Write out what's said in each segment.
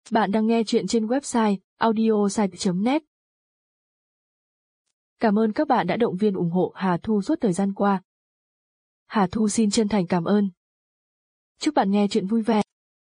Bạn đang nghe chuyện trên website audiosite.net. Cảm ơn các bạn đã động viên ủng hộ Hà Thu suốt thời gian qua. Hà Thu xin chân thành cảm ơn. Chúc bạn nghe chuyện vui vẻ.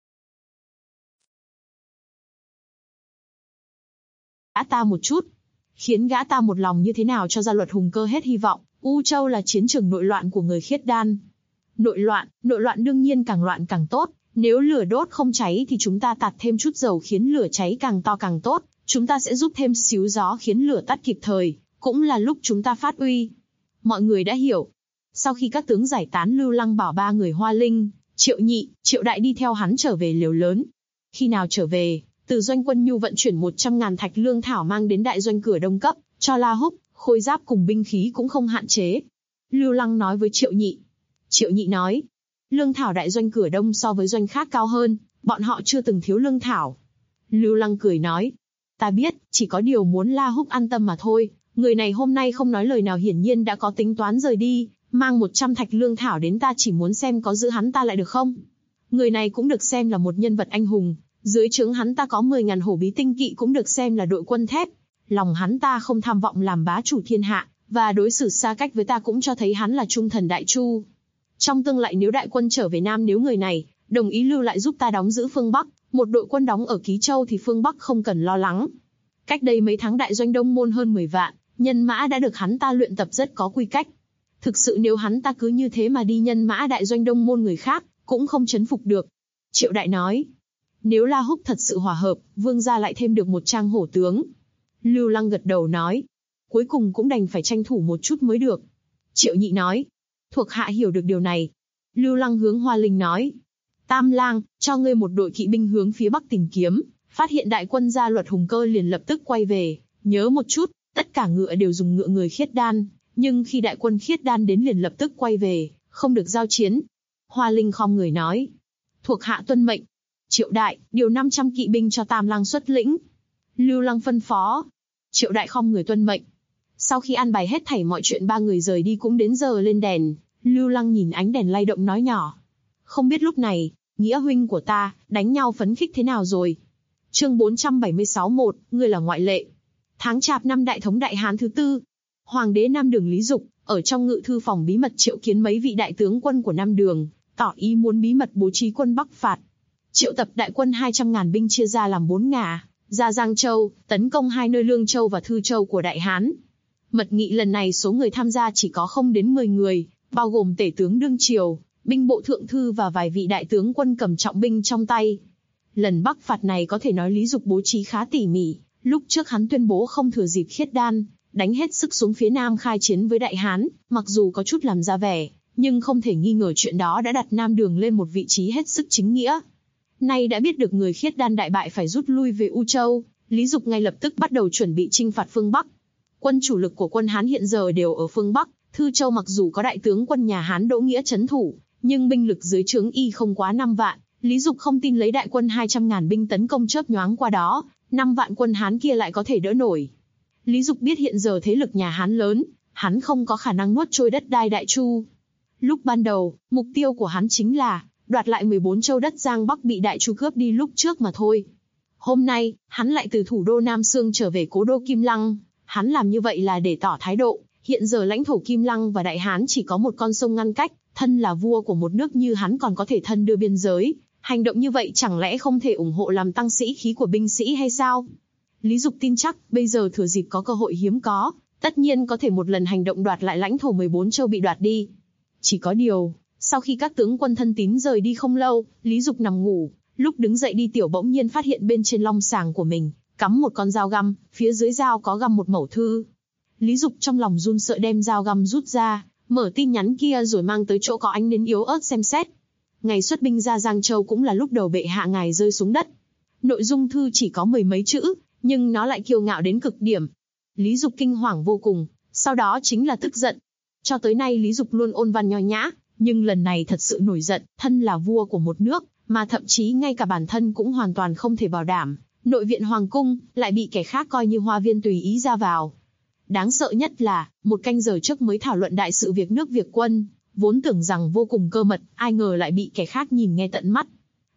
Gã ta một chút, khiến gã ta một lòng như thế nào cho gia luật Hùng Cơ hết hy vọng. U Châu là chiến trường nội loạn của người khiết đan. Nội loạn đương nhiên càng loạn càng tốt. Nếu lửa đốt không cháy thì chúng ta tạt thêm chút dầu khiến lửa cháy càng to càng tốt. Chúng ta sẽ giúp thêm xíu gió khiến lửa tắt kịp thời, cũng là lúc chúng ta phát uy. Mọi người đã hiểu. Sau khi các tướng giải tán, Lưu Lăng bảo ba người Hoa Linh, Triệu Nhị, Triệu Đại đi theo hắn trở về lều lớn. Khi nào trở về, từ doanh quân nhu vận chuyển 100.000 thạch lương thảo mang đến đại doanh cửa đông cấp, cho La Húc, khôi giáp cùng binh khí cũng không hạn chế. Lưu Lăng nói với Triệu Nhị. Triệu Nhị nói, lương thảo đại doanh cửa đông so với doanh khác cao hơn, bọn họ chưa từng thiếu lương thảo. Lưu Lăng cười nói, ta biết, chỉ có điều muốn La Húc an tâm mà thôi. Người này hôm nay không nói lời nào, hiển nhiên đã có tính toán rời đi, mang 100 thạch lương thảo đến, ta chỉ muốn xem có giữ hắn ta lại được không. Người này cũng được xem là một nhân vật anh hùng, dưới trướng hắn ta có 10.000 hổ bí tinh kỵ, cũng được xem là đội quân thép. Lòng hắn ta không tham vọng làm bá chủ thiên hạ, và đối xử xa cách với ta cũng cho thấy hắn là trung thần đại chu. Trong tương lai nếu đại quân trở về Nam, nếu người này đồng ý lưu lại giúp ta đóng giữ phương Bắc, một đội quân đóng ở Ký Châu thì phương Bắc không cần lo lắng. Cách đây mấy tháng đại doanh Đông Môn hơn 10 vạn, nhân mã đã được hắn ta luyện tập rất có quy cách. Thực sự nếu hắn ta cứ như thế mà đi, nhân mã đại doanh Đông Môn người khác cũng không chấn phục được. Triệu Đại nói, nếu La Húc thật sự hòa hợp, vương gia lại thêm được một trang hổ tướng. Lưu Lăng gật đầu nói, cuối cùng cũng đành phải tranh thủ một chút mới được. Triệu Nhị nói, thuộc hạ hiểu được điều này. Lưu Lăng hướng Hoa Linh nói, Tam Lang, cho ngươi một đội kỵ binh hướng phía bắc tìm kiếm, phát hiện đại quân gia luật Hùng Cơ liền lập tức quay về. Nhớ một chút, tất cả ngựa đều dùng ngựa người khiết đan, nhưng khi đại quân khiết đan đến liền lập tức quay về, không được giao chiến. Hoa Linh khom người nói, thuộc hạ tuân mệnh. Triệu Đại, điều 500 kỵ binh cho Tam Lang xuất lĩnh. Lưu Lăng phân phó. Triệu Đại khom người tuân mệnh. Sau khi an bài hết thảy mọi chuyện, ba người rời đi cũng đến giờ lên đèn. Lưu Lăng nhìn ánh đèn lay động nói nhỏ, không biết lúc này, Nghĩa huynh của ta, đánh nhau phấn khích thế nào rồi? Chương 476-1, ngươi là ngoại lệ. Tháng Chạp năm Đại Thống Đại Hán thứ 4, Hoàng đế Nam Đường Lý Dục, ở trong ngự thư phòng bí mật triệu kiến mấy vị đại tướng quân của Nam Đường, tỏ ý muốn bí mật bố trí quân Bắc phạt. Triệu tập đại quân 200.000 binh chia ra làm 4 ngả, ra Giang Châu, tấn công hai nơi Lương Châu và Thư Châu của Đại Hán. Mật nghị lần này số người tham gia chỉ có không đến 10 người, bao gồm tể tướng đương triều, binh bộ thượng thư và vài vị đại tướng quân cầm trọng binh trong tay. Lần Bắc phạt này có thể nói Lý Dục bố trí khá tỉ mỉ. Lúc trước hắn tuyên bố không thừa dịp khiết đan, đánh hết sức xuống phía Nam khai chiến với Đại Hán, mặc dù có chút làm ra vẻ, nhưng không thể nghi ngờ chuyện đó đã đặt Nam Đường lên một vị trí hết sức chính nghĩa. Nay đã biết được người khiết đan đại bại phải rút lui về U Châu, Lý Dục ngay lập tức bắt đầu chuẩn bị chinh phạt phương Bắc. Quân chủ lực của quân Hán hiện giờ đều ở phương Bắc, Thư Châu mặc dù có đại tướng quân nhà Hán Đỗ Nghĩa trấn thủ, nhưng binh lực dưới trướng y không quá 5 vạn, Lý Dục không tin lấy đại quân 200.000 binh tấn công chớp nhoáng qua đó, 5 vạn quân Hán kia lại có thể đỡ nổi. Lý Dục biết hiện giờ thế lực nhà Hán lớn, hắn không có khả năng nuốt trôi đất đai Đại Chu. Lúc ban đầu, mục tiêu của hắn chính là đoạt lại 14 châu đất Giang Bắc bị Đại Chu cướp đi lúc trước mà thôi. Hôm nay, hắn lại từ thủ đô Nam Xương trở về cố đô Kim Lăng, hắn làm như vậy là để tỏ thái độ, hiện giờ lãnh thổ Kim Lăng và Đại Hán chỉ có một con sông ngăn cách, thân là vua của một nước như hắn còn có thể thân đưa biên giới, hành động như vậy chẳng lẽ không thể ủng hộ làm tăng sĩ khí của binh sĩ hay sao? Lý Dục tin chắc, bây giờ thừa dịp có cơ hội hiếm có, tất nhiên có thể một lần hành động đoạt lại lãnh thổ 14 châu bị đoạt đi. Chỉ có điều, sau khi các tướng quân thân tín rời đi không lâu, Lý Dục nằm ngủ, lúc đứng dậy đi tiểu bỗng nhiên phát hiện bên trên long sàng của mình cắm một con dao găm, phía dưới dao có găm một mẩu thư. Lý Dục trong lòng run sợ đem dao găm rút ra, mở tin nhắn kia rồi mang tới chỗ có ánh nến yếu ớt xem xét. Ngày xuất binh ra Giang Châu cũng là lúc đầu bệ hạ ngài rơi xuống đất. Nội dung thư chỉ có 10 mấy chữ, nhưng nó lại kiêu ngạo đến cực điểm. Lý Dục kinh hoàng vô cùng, sau đó chính là tức giận. Cho tới nay Lý Dục luôn ôn văn nho nhã, nhưng lần này thật sự nổi giận, thân là vua của một nước, mà thậm chí ngay cả bản thân cũng hoàn toàn không thể bảo đảm. Nội viện hoàng cung, lại bị kẻ khác coi như hoa viên tùy ý ra vào. Đáng sợ nhất là, một canh giờ trước mới thảo luận đại sự việc nước việc quân, vốn tưởng rằng vô cùng cơ mật, ai ngờ lại bị kẻ khác nhìn nghe tận mắt.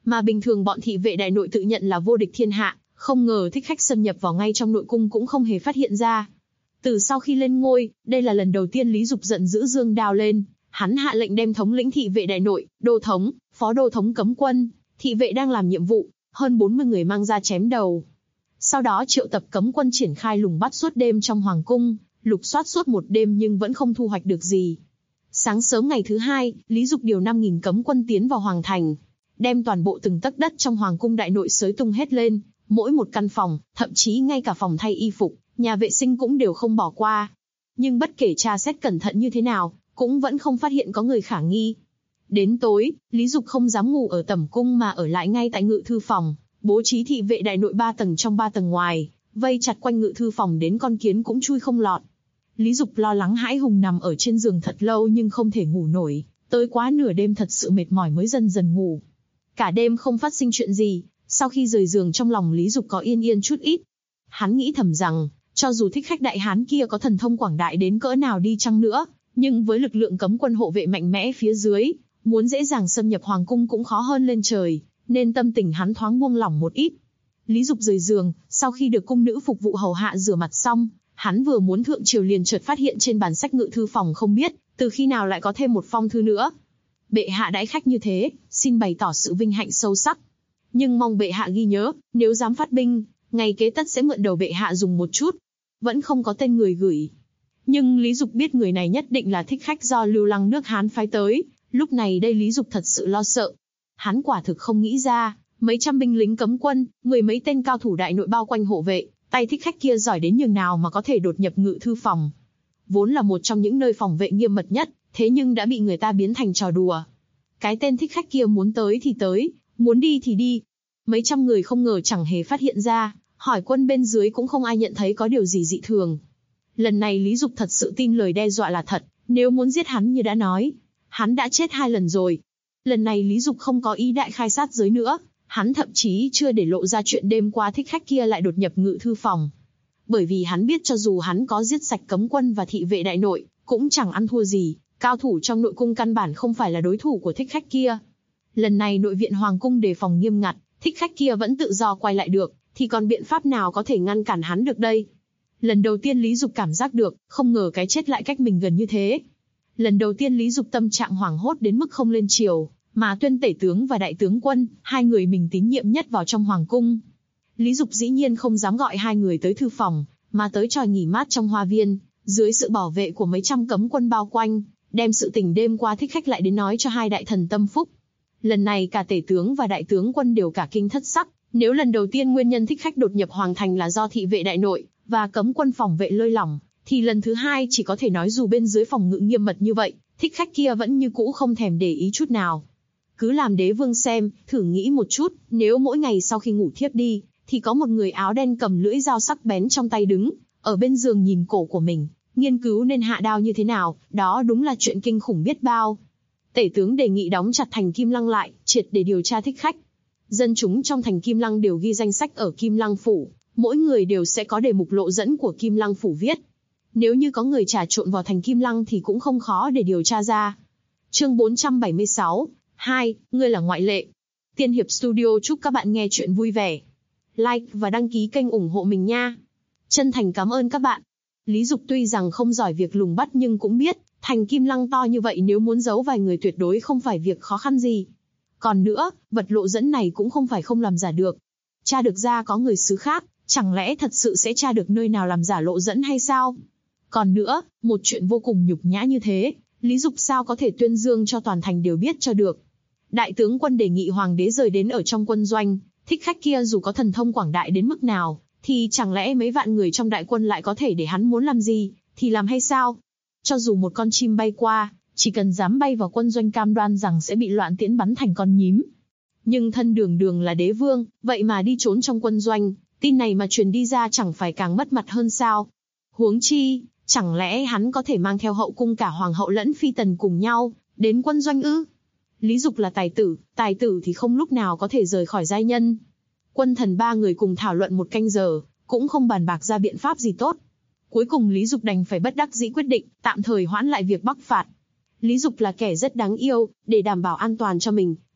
Mà bình thường bọn thị vệ đại nội tự nhận là vô địch thiên hạ, không ngờ thích khách xâm nhập vào ngay trong nội cung cũng không hề phát hiện ra. Từ sau khi lên ngôi, đây là lần đầu tiên Lý Dục giận dữ giương đao lên, hắn hạ lệnh đem thống lĩnh thị vệ đại nội, đô thống, phó đô thống cấm quân, thị vệ đang làm nhiệm vụ, hơn 40 người mang ra chém đầu. Sau đó triệu tập cấm quân triển khai lùng bắt suốt đêm trong hoàng cung, lục soát suốt một đêm nhưng vẫn không thu hoạch được gì. Sáng sớm ngày thứ hai, Lý Dục điều 5.000 cấm quân tiến vào hoàng thành, đem toàn bộ từng tấc đất trong hoàng cung đại nội xới tung hết lên, mỗi một căn phòng, thậm chí ngay cả phòng thay y phục, nhà vệ sinh cũng đều không bỏ qua. Nhưng bất kể tra xét cẩn thận như thế nào, cũng vẫn không phát hiện có người khả nghi. Đến tối, Lý Dục không dám ngủ ở tẩm cung mà ở lại ngay tại ngự thư phòng, bố trí thị vệ đại nội 3 tầng trong 3 tầng ngoài, vây chặt quanh ngự thư phòng đến con kiến cũng chui không lọt. Lý Dục lo lắng hãi hùng nằm ở trên giường thật lâu nhưng không thể ngủ nổi, tới quá nửa đêm thật sự mệt mỏi mới dần dần ngủ. Cả đêm không phát sinh chuyện gì, sau khi rời giường trong lòng Lý Dục có yên yên chút ít. Hắn nghĩ thầm rằng, cho dù thích khách đại hán kia có thần thông quảng đại đến cỡ nào đi chăng nữa, nhưng với lực lượng cấm quân hộ vệ mạnh mẽ phía dưới, muốn dễ dàng xâm nhập hoàng cung cũng khó hơn lên trời, nên tâm tình hắn thoáng buông lỏng một ít. Lý Dục rời giường, sau khi được cung nữ phục vụ hầu hạ rửa mặt xong, hắn vừa muốn thượng triều liền chợt phát hiện trên bàn sách ngự thư phòng không biết từ khi nào lại có thêm một phong thư nữa. Bệ hạ đãi khách như thế, xin bày tỏ sự vinh hạnh sâu sắc. Nhưng mong bệ hạ ghi nhớ, nếu dám phát binh, ngày kế tất sẽ mượn đầu bệ hạ dùng một chút. Vẫn không có tên người gửi. Nhưng Lý Dục biết người này nhất định là thích khách do Lưu Lăng nước Hán phái tới, lúc này đây Lý Dục thật sự lo sợ. Hắn quả thực không nghĩ ra, mấy trăm binh lính cấm quân, mười mấy tên cao thủ đại nội bao quanh hộ vệ, tay thích khách kia giỏi đến nhường nào mà có thể đột nhập ngự thư phòng. Vốn là một trong những nơi phòng vệ nghiêm mật nhất, thế nhưng đã bị người ta biến thành trò đùa. Cái tên thích khách kia muốn tới thì tới, muốn đi thì đi. Mấy trăm người không ngờ chẳng hề phát hiện ra, hỏi quân bên dưới cũng không ai nhận thấy có điều gì dị thường. Lần này Lý Dục thật sự tin lời đe dọa là thật, nếu muốn giết hắn như đã nói, hắn đã chết 2 lần rồi. Lần này Lý Dục không có ý đại khai sát giới nữa, hắn thậm chí chưa để lộ ra chuyện đêm qua thích khách kia lại đột nhập ngự thư phòng. Bởi vì hắn biết cho dù hắn có giết sạch cấm quân và thị vệ đại nội, cũng chẳng ăn thua gì, cao thủ trong nội cung căn bản không phải là đối thủ của thích khách kia. Lần này nội viện hoàng cung đề phòng nghiêm ngặt, thích khách kia vẫn tự do quay lại được, thì còn biện pháp nào có thể ngăn cản hắn được đây? Lần đầu tiên Lý Dục cảm giác được, không ngờ cái chết lại cách mình gần như thế. Lần đầu tiên Lý Dục tâm trạng hoảng hốt đến mức không lên triều, mà tuyên tể tướng và đại tướng quân, 2 người mình tín nhiệm nhất vào trong hoàng cung. Lý Dục dĩ nhiên không dám gọi 2 người tới thư phòng, mà tới tròi nghỉ mát trong hoa viên, dưới sự bảo vệ của mấy trăm cấm quân bao quanh, đem sự tình đêm qua thích khách lại đến nói cho 2 đại thần tâm phúc. Lần này cả tể tướng và đại tướng quân đều cả kinh thất sắc, nếu lần đầu tiên nguyên nhân thích khách đột nhập hoàng thành là do thị vệ đại nội và cấm quân phòng vệ lơi lỏng, thì lần thứ 2 chỉ có thể nói dù bên dưới phòng ngự nghiêm mật như vậy, thích khách kia vẫn như cũ không thèm để ý chút nào. Cứ làm đế vương xem, thử nghĩ một chút, nếu mỗi ngày sau khi ngủ thiếp đi, thì có một người áo đen cầm lưỡi dao sắc bén trong tay đứng, ở bên giường nhìn cổ của mình, nghiên cứu nên hạ đao như thế nào, đó đúng là chuyện kinh khủng biết bao. Tể tướng đề nghị đóng chặt thành Kim Lăng lại, triệt để điều tra thích khách. Dân chúng trong thành Kim Lăng đều ghi danh sách ở Kim Lăng phủ, mỗi người đều sẽ có đề mục lộ dẫn của Kim Lăng phủ viết. Nếu như có người trà trộn vào thành Kim Lăng thì cũng không khó để điều tra ra. Chương 476, 2, ngươi là ngoại lệ. Tiên Hiệp Studio chúc các bạn nghe chuyện vui vẻ. Like và đăng ký kênh ủng hộ mình nha. Chân thành cảm ơn các bạn. Lý Dục tuy rằng không giỏi việc lùng bắt nhưng cũng biết, thành Kim Lăng to như vậy nếu muốn giấu vài người tuyệt đối không phải việc khó khăn gì. Còn nữa, vật lộ dẫn này cũng không phải không làm giả được. Tra được ra có người xứ khác, chẳng lẽ thật sự sẽ tra được nơi nào làm giả lộ dẫn hay sao? Còn nữa, một chuyện vô cùng nhục nhã như thế, Lý Dục sao có thể tuyên dương cho toàn thành đều biết cho được. Đại tướng quân đề nghị hoàng đế rời đến ở trong quân doanh, thích khách kia dù có thần thông quảng đại đến mức nào, thì chẳng lẽ mấy vạn người trong đại quân lại có thể để hắn muốn làm gì, thì làm hay sao? Cho dù một con chim bay qua, chỉ cần dám bay vào quân doanh cam đoan rằng sẽ bị loạn tiễn bắn thành con nhím. Nhưng thân đường đường là đế vương, vậy mà đi trốn trong quân doanh, tin này mà truyền đi ra chẳng phải càng mất mặt hơn sao? Huống chi, chẳng lẽ hắn có thể mang theo hậu cung cả hoàng hậu lẫn phi tần cùng nhau, đến quân doanh ư? Lý Dục là tài tử thì không lúc nào có thể rời khỏi giai nhân. Quân thần 3 người cùng thảo luận 1 canh giờ, cũng không bàn bạc ra biện pháp gì tốt. Cuối cùng Lý Dục đành phải bất đắc dĩ quyết định, tạm thời hoãn lại việc bắc phạt. Lý Dục là kẻ rất đáng yêu, để đảm bảo an toàn cho mình,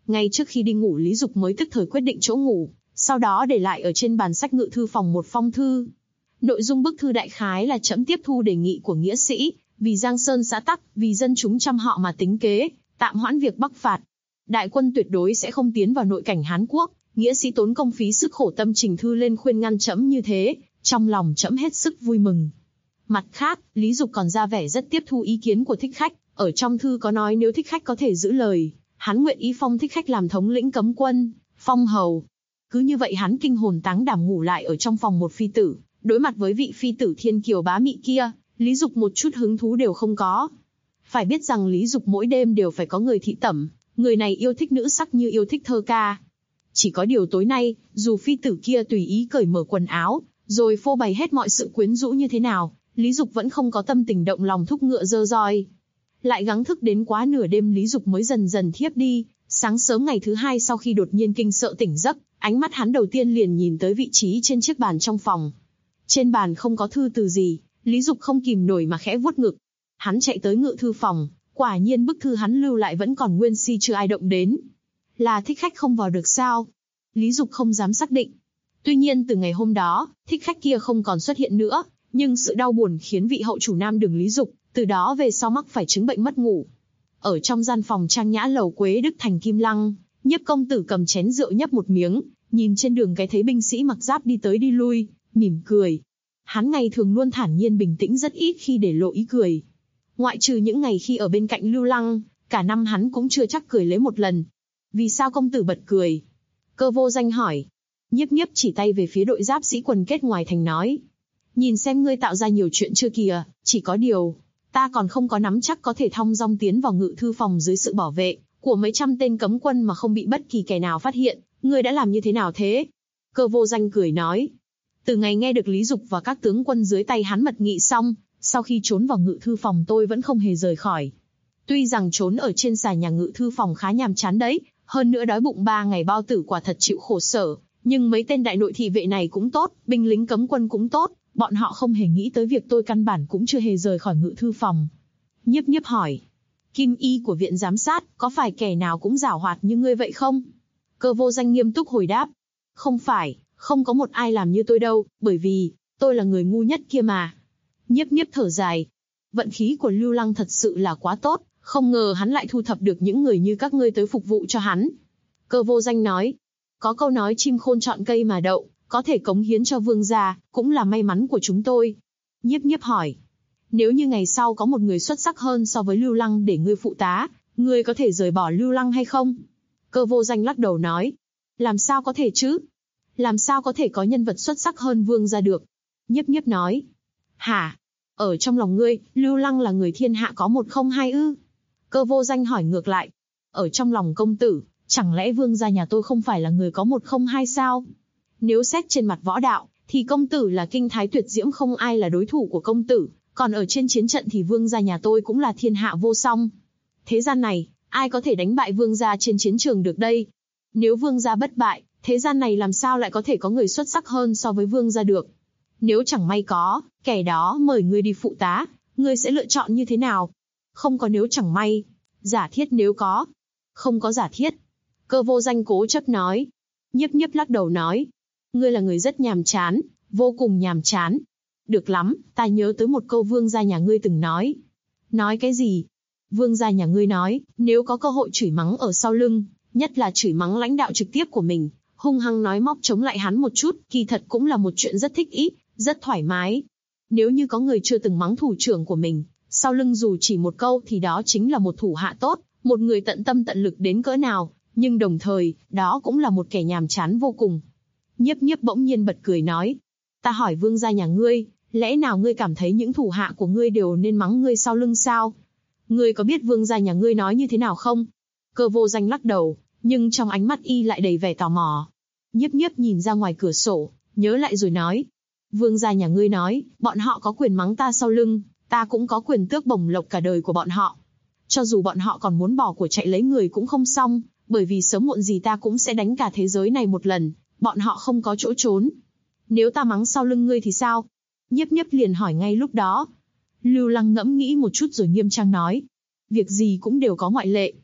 Ngay trước khi đi ngủ Lý Dục mới tức thời quyết định chỗ ngủ, sau đó để lại ở trên bàn sách ngự thư phòng một phong thư. Nội dung bức thư đại khái là trẫm tiếp thu đề nghị của nghĩa sĩ, vì Giang Sơn xã tắc, vì dân chúng trăm họ mà tính kế, tạm hoãn việc bắc phạt. Đại quân tuyệt đối sẽ không tiến vào nội cảnh Hán Quốc, nghĩa sĩ tốn công phí sức khổ tâm trình thư lên khuyên ngăn trẫm như thế, trong lòng trẫm hết sức vui mừng. Mặt khác, Lý Dục còn ra vẻ rất tiếp thu ý kiến của Thích Khách, ở trong thư có nói nếu Thích Khách có thể giữ lời, hắn nguyện ý phong Thích Khách làm thống lĩnh cấm quân, phong hầu. Cứ như vậy hắn kinh hồn táng đảm ngủ lại ở trong phòng một phi tử, đối mặt với vị phi tử thiên kiều bá mị kia, Lý Dục một chút hứng thú đều không có. Phải biết rằng Lý Dục mỗi đêm đều phải có người thị tẩm, người này yêu thích nữ sắc như yêu thích thơ ca. Chỉ có điều tối nay, dù phi tử kia tùy ý cởi mở quần áo, rồi phô bày hết mọi sự quyến rũ như thế nào, Lý Dục vẫn không có tâm tình động lòng thúc ngựa dơ roi. Lại gắng thức đến quá nửa đêm Lý Dục mới dần dần thiếp đi. Sáng sớm ngày thứ hai sau khi đột nhiên kinh sợ tỉnh giấc, ánh mắt hắn đầu tiên liền nhìn tới vị trí trên chiếc bàn trong phòng. Trên bàn không có thư từ gì, Lý Dục không kìm nổi mà khẽ vuốt ngực. Hắn chạy tới ngự thư phòng, quả nhiên bức thư hắn lưu lại vẫn còn nguyên si chưa ai động đến. Là Thích Khách không vào được sao? Lý Dục không dám xác định. Tuy nhiên từ ngày hôm đó, Thích Khách kia không còn xuất hiện nữa, nhưng sự đau buồn khiến vị hậu chủ Nam Đường Lý Dục, từ đó về sau mắc phải chứng bệnh mất ngủ. Ở trong gian phòng trang nhã lầu Quế Đức thành Kim Lăng, Nhiếp công tử cầm chén rượu nhấp một miếng, nhìn trên đường cái thấy binh sĩ mặc giáp đi tới đi lui, mỉm cười. Hắn ngày thường luôn thản nhiên bình tĩnh rất ít khi để lộ ý cười. Ngoại trừ những ngày khi ở bên cạnh Lưu Lăng, cả năm hắn cũng chưa chắc cười lấy một lần. Vì sao công tử bật cười? Cơ Vô Danh hỏi. Nhiếp Nhiếp chỉ tay về phía đội giáp sĩ quần kết ngoài thành nói. Nhìn xem ngươi tạo ra nhiều chuyện chưa kìa, chỉ có điều, ta còn không có nắm chắc có thể thong dong tiến vào ngự thư phòng dưới sự bảo vệ của mấy trăm tên cấm quân mà không bị bất kỳ kẻ nào phát hiện, ngươi đã làm như thế nào thế? Cơ Vô Danh cười nói. Từ ngày nghe được Lý Dục và các tướng quân dưới tay hắn mật nghị xong, sau khi trốn vào ngự thư phòng tôi vẫn không hề rời khỏi. Tuy rằng trốn ở trên xà nhà ngự thư phòng khá nhàm chán đấy, hơn nữa đói bụng 3 ngày bao tử quả thật chịu khổ sở, nhưng mấy tên đại nội thị vệ này cũng tốt, binh lính cấm quân cũng tốt, bọn họ không hề nghĩ tới việc tôi căn bản cũng chưa hề rời khỏi ngự thư phòng. Nhiếp Nhiếp hỏi. Kim y của viện giám sát, có phải kẻ nào cũng giảo hoạt như ngươi vậy không? Cơ Vô Danh nghiêm túc hồi đáp. Không phải, không có một ai làm như tôi đâu, bởi vì, tôi là người ngu nhất kia mà. Nhiếp Nhiếp thở dài. Vận khí của Lưu Lăng thật sự là quá tốt, không ngờ hắn lại thu thập được những người như các ngươi tới phục vụ cho hắn. Cơ Vô Danh nói. Có câu nói chim khôn chọn cây mà đậu, có thể cống hiến cho vương gia, cũng là may mắn của chúng tôi. Nhiếp Nhiếp hỏi. Nếu như ngày sau có một người xuất sắc hơn so với Lưu Lăng để ngươi phụ tá, ngươi có thể rời bỏ Lưu Lăng hay không? Cơ Vô Danh lắc đầu nói. Làm sao có thể chứ? Làm sao có thể có nhân vật xuất sắc hơn vương gia được? Nhiếp Nhiếp nói. Hả? Ở trong lòng ngươi, Lưu Lăng là người thiên hạ có một không hai ư? Cơ Vô Danh hỏi ngược lại. Ở trong lòng công tử, chẳng lẽ vương gia nhà tôi không phải là người có một không hai sao? Nếu xét trên mặt võ đạo, thì công tử là kinh thái tuyệt diễm không ai là đối thủ của công tử, còn ở trên chiến trận thì vương gia nhà tôi cũng là thiên hạ vô song. Thế gian này, ai có thể đánh bại vương gia trên chiến trường được đây? Nếu vương gia bất bại, thế gian này làm sao lại có thể có người xuất sắc hơn so với vương gia được? Nếu chẳng may có, kẻ đó mời ngươi đi phụ tá, ngươi sẽ lựa chọn như thế nào? Không có nếu chẳng may. Giả thiết nếu có. Không có giả thiết. Cơ Vô Danh cố chấp nói. Nhiếp Nhiếp lắc đầu nói. Ngươi là người rất nhàm chán, vô cùng nhàm chán. Được lắm, ta nhớ tới một câu vương gia nhà ngươi từng nói. Nói cái gì? Vương gia nhà ngươi nói, nếu có cơ hội chửi mắng ở sau lưng, nhất là chửi mắng lãnh đạo trực tiếp của mình, hung hăng nói móc chống lại hắn một chút, kỳ thật cũng là một chuyện rất thích ý, rất thoải mái. Nếu như có người chưa từng mắng thủ trưởng của mình, sau lưng dù chỉ một câu thì đó chính là một thủ hạ tốt, một người tận tâm tận lực đến cỡ nào, nhưng đồng thời, đó cũng là một kẻ nhàm chán vô cùng. Nhiếp Nhiếp bỗng nhiên bật cười nói. Ta hỏi vương gia nhà ngươi, lẽ nào ngươi cảm thấy những thủ hạ của ngươi đều nên mắng ngươi sau lưng sao? Ngươi có biết vương gia nhà ngươi nói như thế nào không? Cơ Vô Danh lắc đầu, nhưng trong ánh mắt y lại đầy vẻ tò mò. Nhiếp Nhiếp nhìn ra ngoài cửa sổ, nhớ lại rồi nói. Vương gia nhà ngươi nói, bọn họ có quyền mắng ta sau lưng, ta cũng có quyền tước bổng lộc cả đời của bọn họ. Cho dù bọn họ còn muốn bỏ của chạy lấy người cũng không xong, bởi vì sớm muộn gì ta cũng sẽ đánh cả thế giới này một lần, bọn họ không có chỗ trốn. Nếu ta mắng sau lưng ngươi thì sao? Nhiếp Nhiếp liền hỏi ngay lúc đó. Lưu Lăng ngẫm nghĩ một chút rồi nghiêm trang nói. Việc gì cũng đều có ngoại lệ.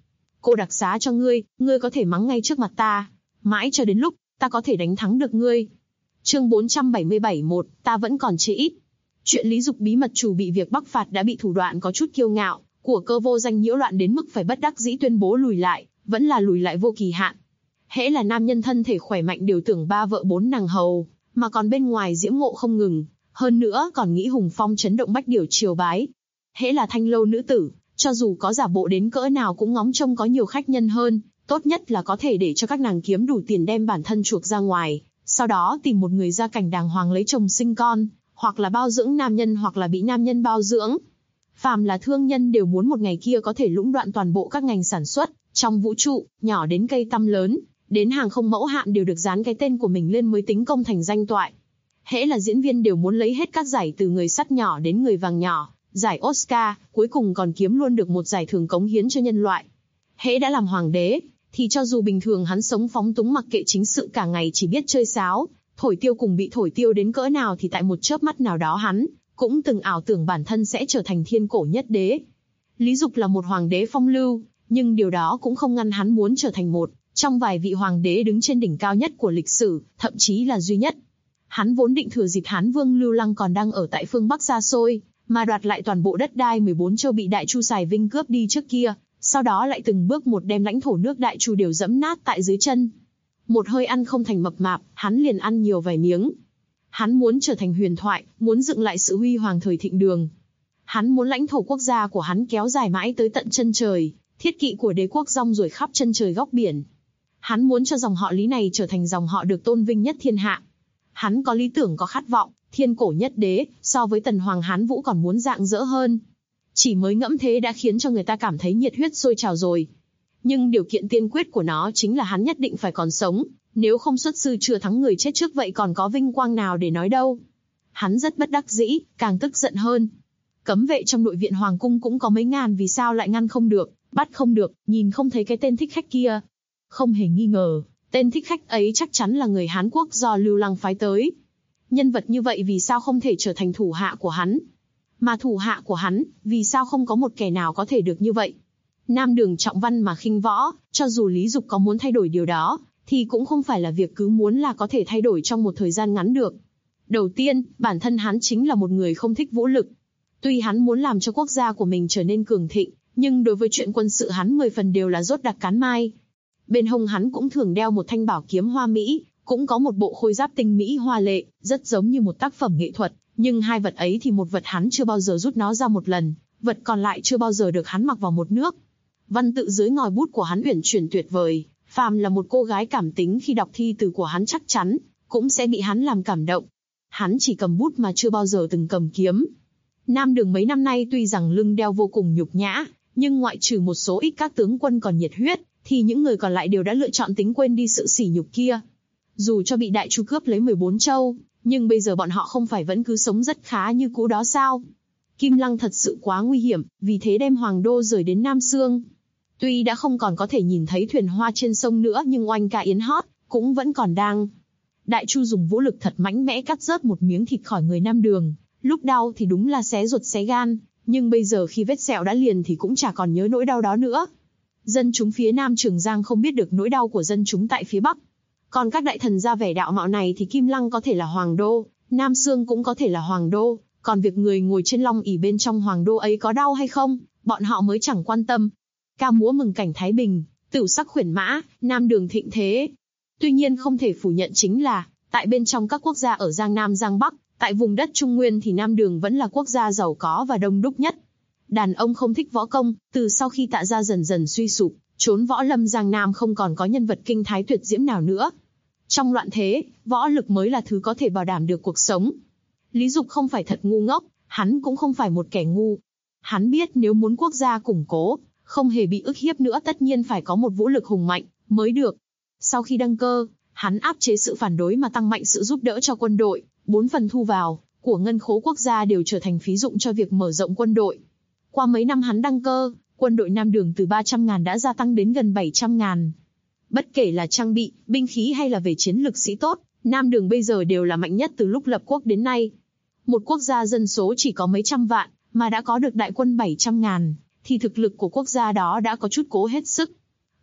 cô đặc xá cho ngươi có thể mắng ngay trước mặt ta, mãi cho đến lúc ta có thể đánh thắng được ngươi. Chương 477-1, ta vẫn còn chê ít. Chuyện Lý Dục bí mật chủ bị việc bắc phạt đã bị thủ đoạn có chút kiêu ngạo của Cơ Vô Danh nhiễu loạn đến mức phải bất đắc dĩ tuyên bố lùi lại, vẫn là lùi lại vô kỳ hạn. Hễ là nam nhân thân thể khỏe mạnh đều tưởng 3 vợ 4 nàng hầu, mà còn bên ngoài diễm ngộ không ngừng, hơn nữa còn nghĩ hùng phong chấn động bách điểu triều bái. Hễ là thanh lâu nữ tử, cho dù có giả bộ đến cỡ nào cũng ngóng trông có nhiều khách nhân hơn, tốt nhất là có thể để cho các nàng kiếm đủ tiền đem bản thân chuộc ra ngoài, sau đó tìm một người gia cảnh đàng hoàng lấy chồng sinh con, hoặc là bao dưỡng nam nhân hoặc là bị nam nhân bao dưỡng. Phàm là thương nhân đều muốn một ngày kia có thể lũng đoạn toàn bộ các ngành sản xuất, trong vũ trụ, nhỏ đến cây tăm lớn, đến hàng không mẫu hạn đều được dán cái tên của mình lên mới tính công thành danh toại. Hễ là diễn viên đều muốn lấy hết các giải từ người sắt nhỏ đến người vàng nhỏ, giải Oscar, cuối cùng còn kiếm luôn được một giải thưởng cống hiến cho nhân loại. Hễ đã làm hoàng đế, thì cho dù bình thường hắn sống phóng túng mặc kệ chính sự cả ngày chỉ biết chơi sáo, thổi tiêu cùng bị thổi tiêu đến cỡ nào thì tại một chớp mắt nào đó hắn cũng từng ảo tưởng bản thân sẽ trở thành thiên cổ nhất đế. Lý Dục là một hoàng đế phong lưu, nhưng điều đó cũng không ngăn hắn muốn trở thành một trong vài vị hoàng đế đứng trên đỉnh cao nhất của lịch sử, thậm chí là duy nhất. Hắn vốn định thừa dịp Hán Vương Lưu Lăng còn đang ở tại phương Bắc xa xôi, mà đoạt lại toàn bộ đất đai 14 châu bị Đại Chu Sài Vinh cướp đi trước kia, sau đó lại từng bước một đem lãnh thổ nước Đại Chu đều dẫm nát tại dưới chân. Một hơi ăn không thành mập mạp, hắn liền ăn nhiều vài miếng. Hắn muốn trở thành huyền thoại, muốn dựng lại sự huy hoàng thời thịnh đường. Hắn muốn lãnh thổ quốc gia của hắn kéo dài mãi tới tận chân trời, thiết kỵ của đế quốc rong ruổi khắp chân trời góc biển. Hắn muốn cho dòng họ Lý này trở thành dòng họ được tôn vinh nhất thiên hạ. Hắn có lý tưởng, có khát vọng, thiên cổ nhất đế, so với Tần Hoàng Hán Vũ còn muốn rạng rỡ hơn. Chỉ mới ngẫm thế đã khiến cho người ta cảm thấy nhiệt huyết sôi trào rồi. Nhưng điều kiện tiên quyết của nó chính là hắn nhất định phải còn sống, nếu không xuất sư chưa thắng người chết trước vậy còn có vinh quang nào để nói đâu. Hắn rất bất đắc dĩ, càng tức giận hơn. Cấm vệ trong nội viện hoàng cung cũng có mấy ngàn, vì sao lại ngăn không được, bắt không được, nhìn không thấy cái tên thích khách kia. Không hề nghi ngờ, tên thích khách ấy chắc chắn là người Hán Quốc do Lưu Lăng phái tới. Nhân vật như vậy vì sao không thể trở thành thủ hạ của hắn? Mà thủ hạ của hắn, vì sao không có một kẻ nào có thể được như vậy? Nam Đường trọng văn mà khinh võ, cho dù Lý Dục có muốn thay đổi điều đó, thì cũng không phải là việc cứ muốn là có thể thay đổi trong một thời gian ngắn được. Đầu tiên, bản thân hắn chính là một người không thích vũ lực. Tuy hắn muốn làm cho quốc gia của mình trở nên cường thịnh, nhưng đối với chuyện quân sự hắn 10 phần đều là rốt đặc cán mai. Bên hông hắn cũng thường đeo một thanh bảo kiếm hoa mỹ, cũng có một bộ khôi giáp tinh mỹ hoa lệ, rất giống như một tác phẩm nghệ thuật, nhưng hai vật ấy thì một vật hắn chưa bao giờ rút nó ra một lần, vật còn lại chưa bao giờ được hắn mặc vào một nước. Văn tự dưới ngòi bút của hắn uyển chuyển tuyệt vời, phàm là một cô gái cảm tính khi đọc thi từ của hắn chắc chắn cũng sẽ bị hắn làm cảm động. Hắn chỉ cầm bút mà chưa bao giờ từng cầm kiếm. Nam Đường mấy năm nay tuy rằng lưng đeo vô cùng nhục nhã, nhưng ngoại trừ một số ít các tướng quân còn nhiệt huyết, thì những người còn lại đều đã lựa chọn tính quên đi sự sỉ nhục kia. Dù cho bị Đại Chu cướp lấy 14 châu, nhưng bây giờ bọn họ không phải vẫn cứ sống rất khá như cũ đó sao? Kim Lăng thật sự quá nguy hiểm, vì thế đem hoàng đô rời đến Nam Xương. Tuy đã không còn có thể nhìn thấy thuyền hoa trên sông nữa, nhưng oanh ca yến hót cũng vẫn còn đang. Đại Chu dùng vũ lực thật mạnh mẽ cắt rớt một miếng thịt khỏi người Nam Đường, lúc đau thì đúng là xé ruột xé gan, nhưng bây giờ khi vết sẹo đã liền thì cũng chả còn nhớ nỗi đau đó nữa. Dân chúng phía Nam Trường Giang không biết được nỗi đau của dân chúng tại phía Bắc. Còn các đại thần gia vẻ đạo mạo này thì Kim Lăng có thể là hoàng đô, Nam Xương cũng có thể là hoàng đô, còn việc người ngồi trên long ỷ bên trong hoàng đô ấy có đau hay không, bọn họ mới chẳng quan tâm. Ca múa mừng cảnh Thái Bình, tửu sắc khuyển mã, Nam Đường thịnh thế. Tuy nhiên không thể phủ nhận chính là, tại bên trong các quốc gia ở Giang Nam Giang Bắc, tại vùng đất Trung Nguyên thì Nam Đường vẫn là quốc gia giàu có và đông đúc nhất. Đàn ông không thích võ công, từ sau khi Tạ gia dần dần suy sụp, chốn võ lâm Giang Nam không còn có nhân vật kinh thái tuyệt diễm nào nữa. Trong loạn thế, võ lực mới là thứ có thể bảo đảm được cuộc sống. Lý Dục không phải thật ngu ngốc, hắn cũng không phải một kẻ ngu. Hắn biết nếu muốn quốc gia củng cố, không hề bị ức hiếp nữa tất nhiên phải có một vũ lực hùng mạnh mới được. Sau khi đăng cơ, hắn áp chế sự phản đối mà tăng mạnh sự giúp đỡ cho quân đội, 4 phần thu vào của ngân khố quốc gia đều trở thành phí dụng cho việc mở rộng quân đội. Qua mấy năm hắn đăng cơ, quân đội Nam Đường từ 300.000 đã gia tăng đến gần 700.000. Bất kể là trang bị, binh khí hay là về chiến lực sĩ tốt, Nam Đường bây giờ đều là mạnh nhất từ lúc lập quốc đến nay. Một quốc gia dân số chỉ có mấy trăm vạn, mà đã có được đại quân 700.000, thì thực lực của quốc gia đó đã có chút cố hết sức.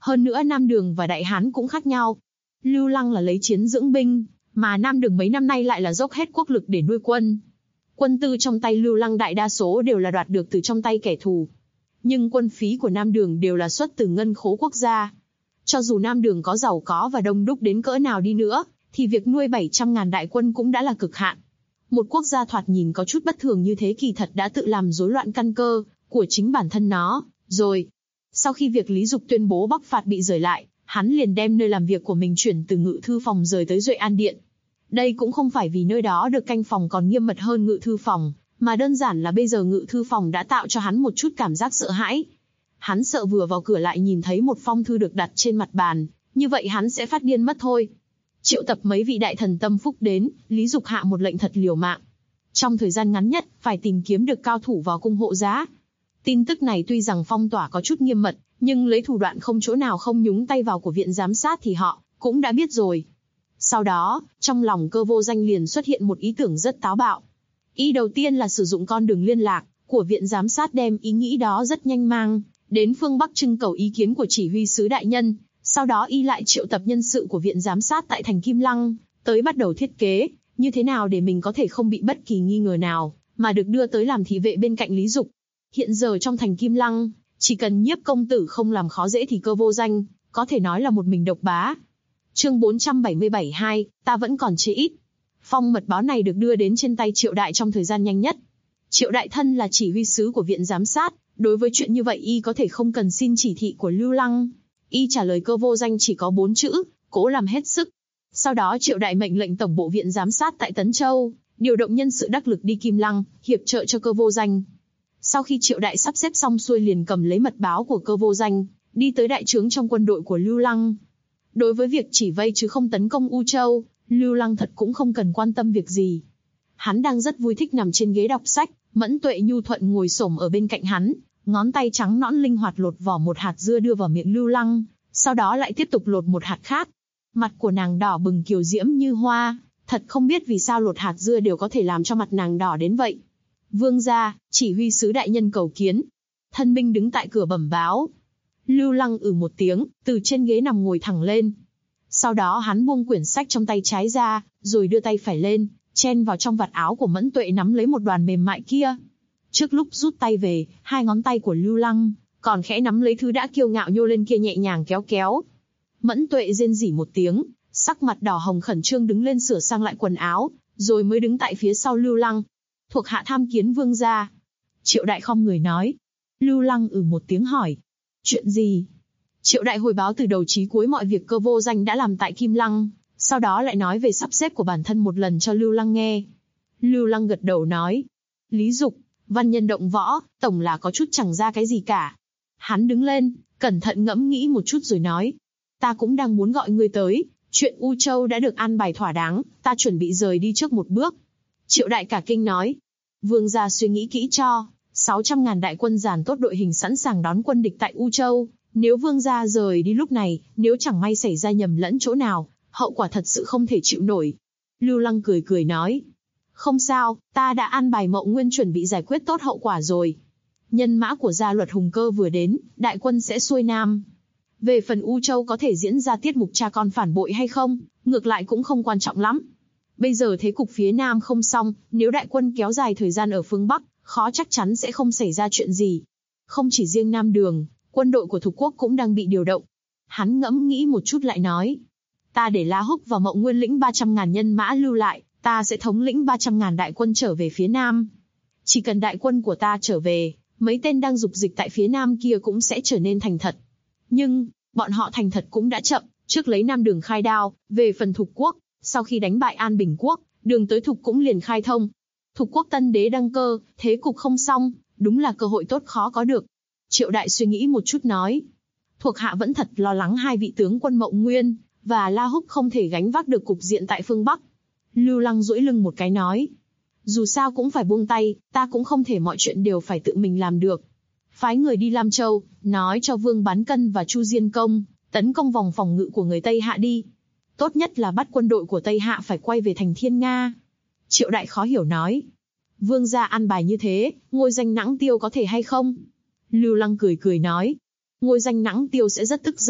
Hơn nữa Nam Đường và Đại Hán cũng khác nhau. Lưu Lăng là lấy chiến dưỡng binh, mà Nam Đường mấy năm nay lại là dốc hết quốc lực để nuôi quân. Quân tư trong tay Lưu Lăng đại đa số đều là đoạt được từ trong tay kẻ thù. Nhưng quân phí của Nam Đường đều là xuất từ ngân khố quốc gia. Cho dù Nam Đường có giàu có và đông đúc đến cỡ nào đi nữa, thì việc nuôi 700.000 đại quân cũng đã là cực hạn. Một quốc gia thoạt nhìn có chút bất thường như thế kỳ thật đã tự làm rối loạn căn cơ của chính bản thân nó, rồi. Sau khi việc Lý Dục tuyên bố bắc phạt bị rời lại, hắn liền đem nơi làm việc của mình chuyển từ ngự thư phòng rời tới Duệ An Điện. Đây cũng không phải vì nơi đó được canh phòng còn nghiêm mật hơn ngự thư phòng, mà đơn giản là bây giờ ngự thư phòng đã tạo cho hắn một chút cảm giác sợ hãi. Hắn sợ vừa vào cửa lại nhìn thấy một phong thư được đặt trên mặt bàn, như vậy hắn sẽ phát điên mất thôi. Triệu tập mấy vị đại thần tâm phúc đến, Lý Dục hạ một lệnh thật liều mạng. Trong thời gian ngắn nhất, phải tìm kiếm được cao thủ vào cung hộ giá. Tin tức này tuy rằng phong tỏa có chút nghiêm mật, nhưng lấy thủ đoạn không chỗ nào không nhúng tay vào của viện giám sát thì họ cũng đã biết rồi. Sau đó, trong lòng Cơ Vô Danh liền xuất hiện một ý tưởng rất táo bạo. Ý đầu tiên là sử dụng con đường liên lạc của viện giám sát, đem ý nghĩ đó rất nhanh mang đến phương Bắc trưng cầu ý kiến của chỉ huy sứ đại nhân. Sau đó y lại triệu tập nhân sự của viện giám sát tại thành Kim Lăng, tới bắt đầu thiết kế, như thế nào để mình có thể không bị bất kỳ nghi ngờ nào, mà được đưa tới làm thị vệ bên cạnh Lý Dục. Hiện giờ trong thành Kim Lăng, chỉ cần Nhiếp công tử không làm khó dễ thì Cơ Vô Danh có thể nói là một mình độc bá. Chương 477-2, ta vẫn còn chê ít. Phong mật báo này được đưa đến trên tay Triệu Đại trong thời gian nhanh nhất. Triệu Đại thân là chỉ huy sứ của viện giám sát, đối với chuyện như vậy y có thể không cần xin chỉ thị của Lưu Lăng. Y trả lời Cơ Vô Danh chỉ có 4 chữ, cố làm hết sức. Sau đó Triệu Đại mệnh lệnh tổng bộ viện giám sát tại Tấn Châu, điều động nhân sự đắc lực đi Kim Lăng, hiệp trợ cho Cơ Vô Danh. Sau khi Triệu Đại sắp xếp xong xuôi liền cầm lấy mật báo của Cơ Vô Danh, đi tới đại trướng trong quân đội của Lưu Lăng. Đối với việc chỉ vây chứ không tấn công U Châu, Lưu Lăng thật cũng không cần quan tâm việc gì. Hắn đang rất vui thích nằm trên ghế đọc sách, Mẫn Tuệ nhu thuận ngồi xổm ở bên cạnh hắn, ngón tay trắng nõn linh hoạt lột vỏ một hạt dưa đưa vào miệng Lưu Lăng, sau đó lại tiếp tục lột một hạt khác. Mặt của nàng đỏ bừng kiều diễm như hoa, thật không biết vì sao lột hạt dưa đều có thể làm cho mặt nàng đỏ đến vậy. Vương gia, chỉ huy sứ đại nhân cầu kiến. Thân binh đứng tại cửa bẩm báo. Lưu Lăng một tiếng, từ trên ghế nằm ngồi thẳng lên. Sau đó hắn buông quyển sách trong tay trái ra, rồi đưa tay phải lên, chen vào trong vạt áo của Mẫn Tuệ nắm lấy một đoàn mềm mại kia. Trước lúc rút tay về, hai ngón tay của Lưu Lăng còn khẽ nắm lấy thứ đã kiêu ngạo nhô lên kia nhẹ nhàng kéo kéo. Mẫn Tuệ rên rỉ một tiếng, sắc mặt đỏ hồng khẩn trương đứng lên sửa sang lại quần áo, rồi mới đứng tại phía sau Lưu Lăng. Thuộc hạ tham kiến vương gia. Triệu Đại khom người nói. Lưu Lăng một tiếng hỏi. Chuyện gì? Triệu Đại hồi báo từ đầu chí cuối mọi việc Cơ Vô Danh đã làm tại Kim Lăng, sau đó lại nói về sắp xếp của bản thân một lần cho Lưu Lăng nghe. Lưu Lăng gật đầu nói. Lý Dục, văn nhân động võ, tổng là có chút chẳng ra cái gì cả. Hắn đứng lên, cẩn thận ngẫm nghĩ một chút rồi nói. Ta cũng đang muốn gọi ngươi tới, chuyện U Châu đã được an bài thỏa đáng, ta chuẩn bị rời đi trước một bước. Triệu Đại cả kinh nói. Vương gia suy nghĩ kỹ cho, 600.000 đại quân dàn tốt đội hình sẵn sàng đón quân địch tại U Châu. Nếu vương gia rời đi lúc này, nếu chẳng may xảy ra nhầm lẫn chỗ nào, hậu quả thật sự không thể chịu nổi. Lưu Lăng cười cười nói. Không sao, ta đã an bài Mậu Nguyên chuẩn bị giải quyết tốt hậu quả rồi. Nhân mã của gia luật Hùng Cơ vừa đến, đại quân sẽ xuôi nam. Về phần U Châu có thể diễn ra tiết mục cha con phản bội hay không, ngược lại cũng không quan trọng lắm. Bây giờ thế cục phía Nam không xong, nếu đại quân kéo dài thời gian ở phương Bắc, khó chắc chắn sẽ không xảy ra chuyện gì. Không chỉ riêng Nam Đường, quân đội của Thục Quốc cũng đang bị điều động. Hắn ngẫm nghĩ một chút lại nói. Ta để La Húc và Mậu Nguyên lĩnh 300.000 nhân mã lưu lại, ta sẽ thống lĩnh 300.000 đại quân trở về phía Nam. Chỉ cần đại quân của ta trở về, mấy tên đang dục dịch tại phía Nam kia cũng sẽ trở nên thành thật. Nhưng, bọn họ thành thật cũng đã chậm, trước lấy Nam Đường khai đao, về phần Thục Quốc, sau khi đánh bại An Bình Quốc, đường tới Thục cũng liền khai thông. Thục Quốc tân đế đăng cơ, thế cục không xong, đúng là cơ hội tốt khó có được. Triệu Đại suy nghĩ một chút nói. Thuộc hạ vẫn thật lo lắng hai vị tướng quân Mậu Nguyên và La Húc không thể gánh vác được cục diện tại phương Bắc. Lưu Lăng duỗi lưng một cái nói. Dù sao cũng phải buông tay, ta cũng không thể mọi chuyện đều phải tự mình làm được. Phái người đi Lam Châu, nói cho Vương Bán Cân và Chu Diên Công, tấn công vòng phòng ngự của người Tây Hạ đi. Tốt nhất là bắt quân đội của Tây Hạ phải quay về thành Thiên Nga. Triệu Đại khó hiểu nói. Vương gia an bài như thế, ngôi danh Nãng Tiêu có thể hay không? Lưu Lăng cười cười nói. Ngôi danh Nãng Tiêu sẽ rất tức giận,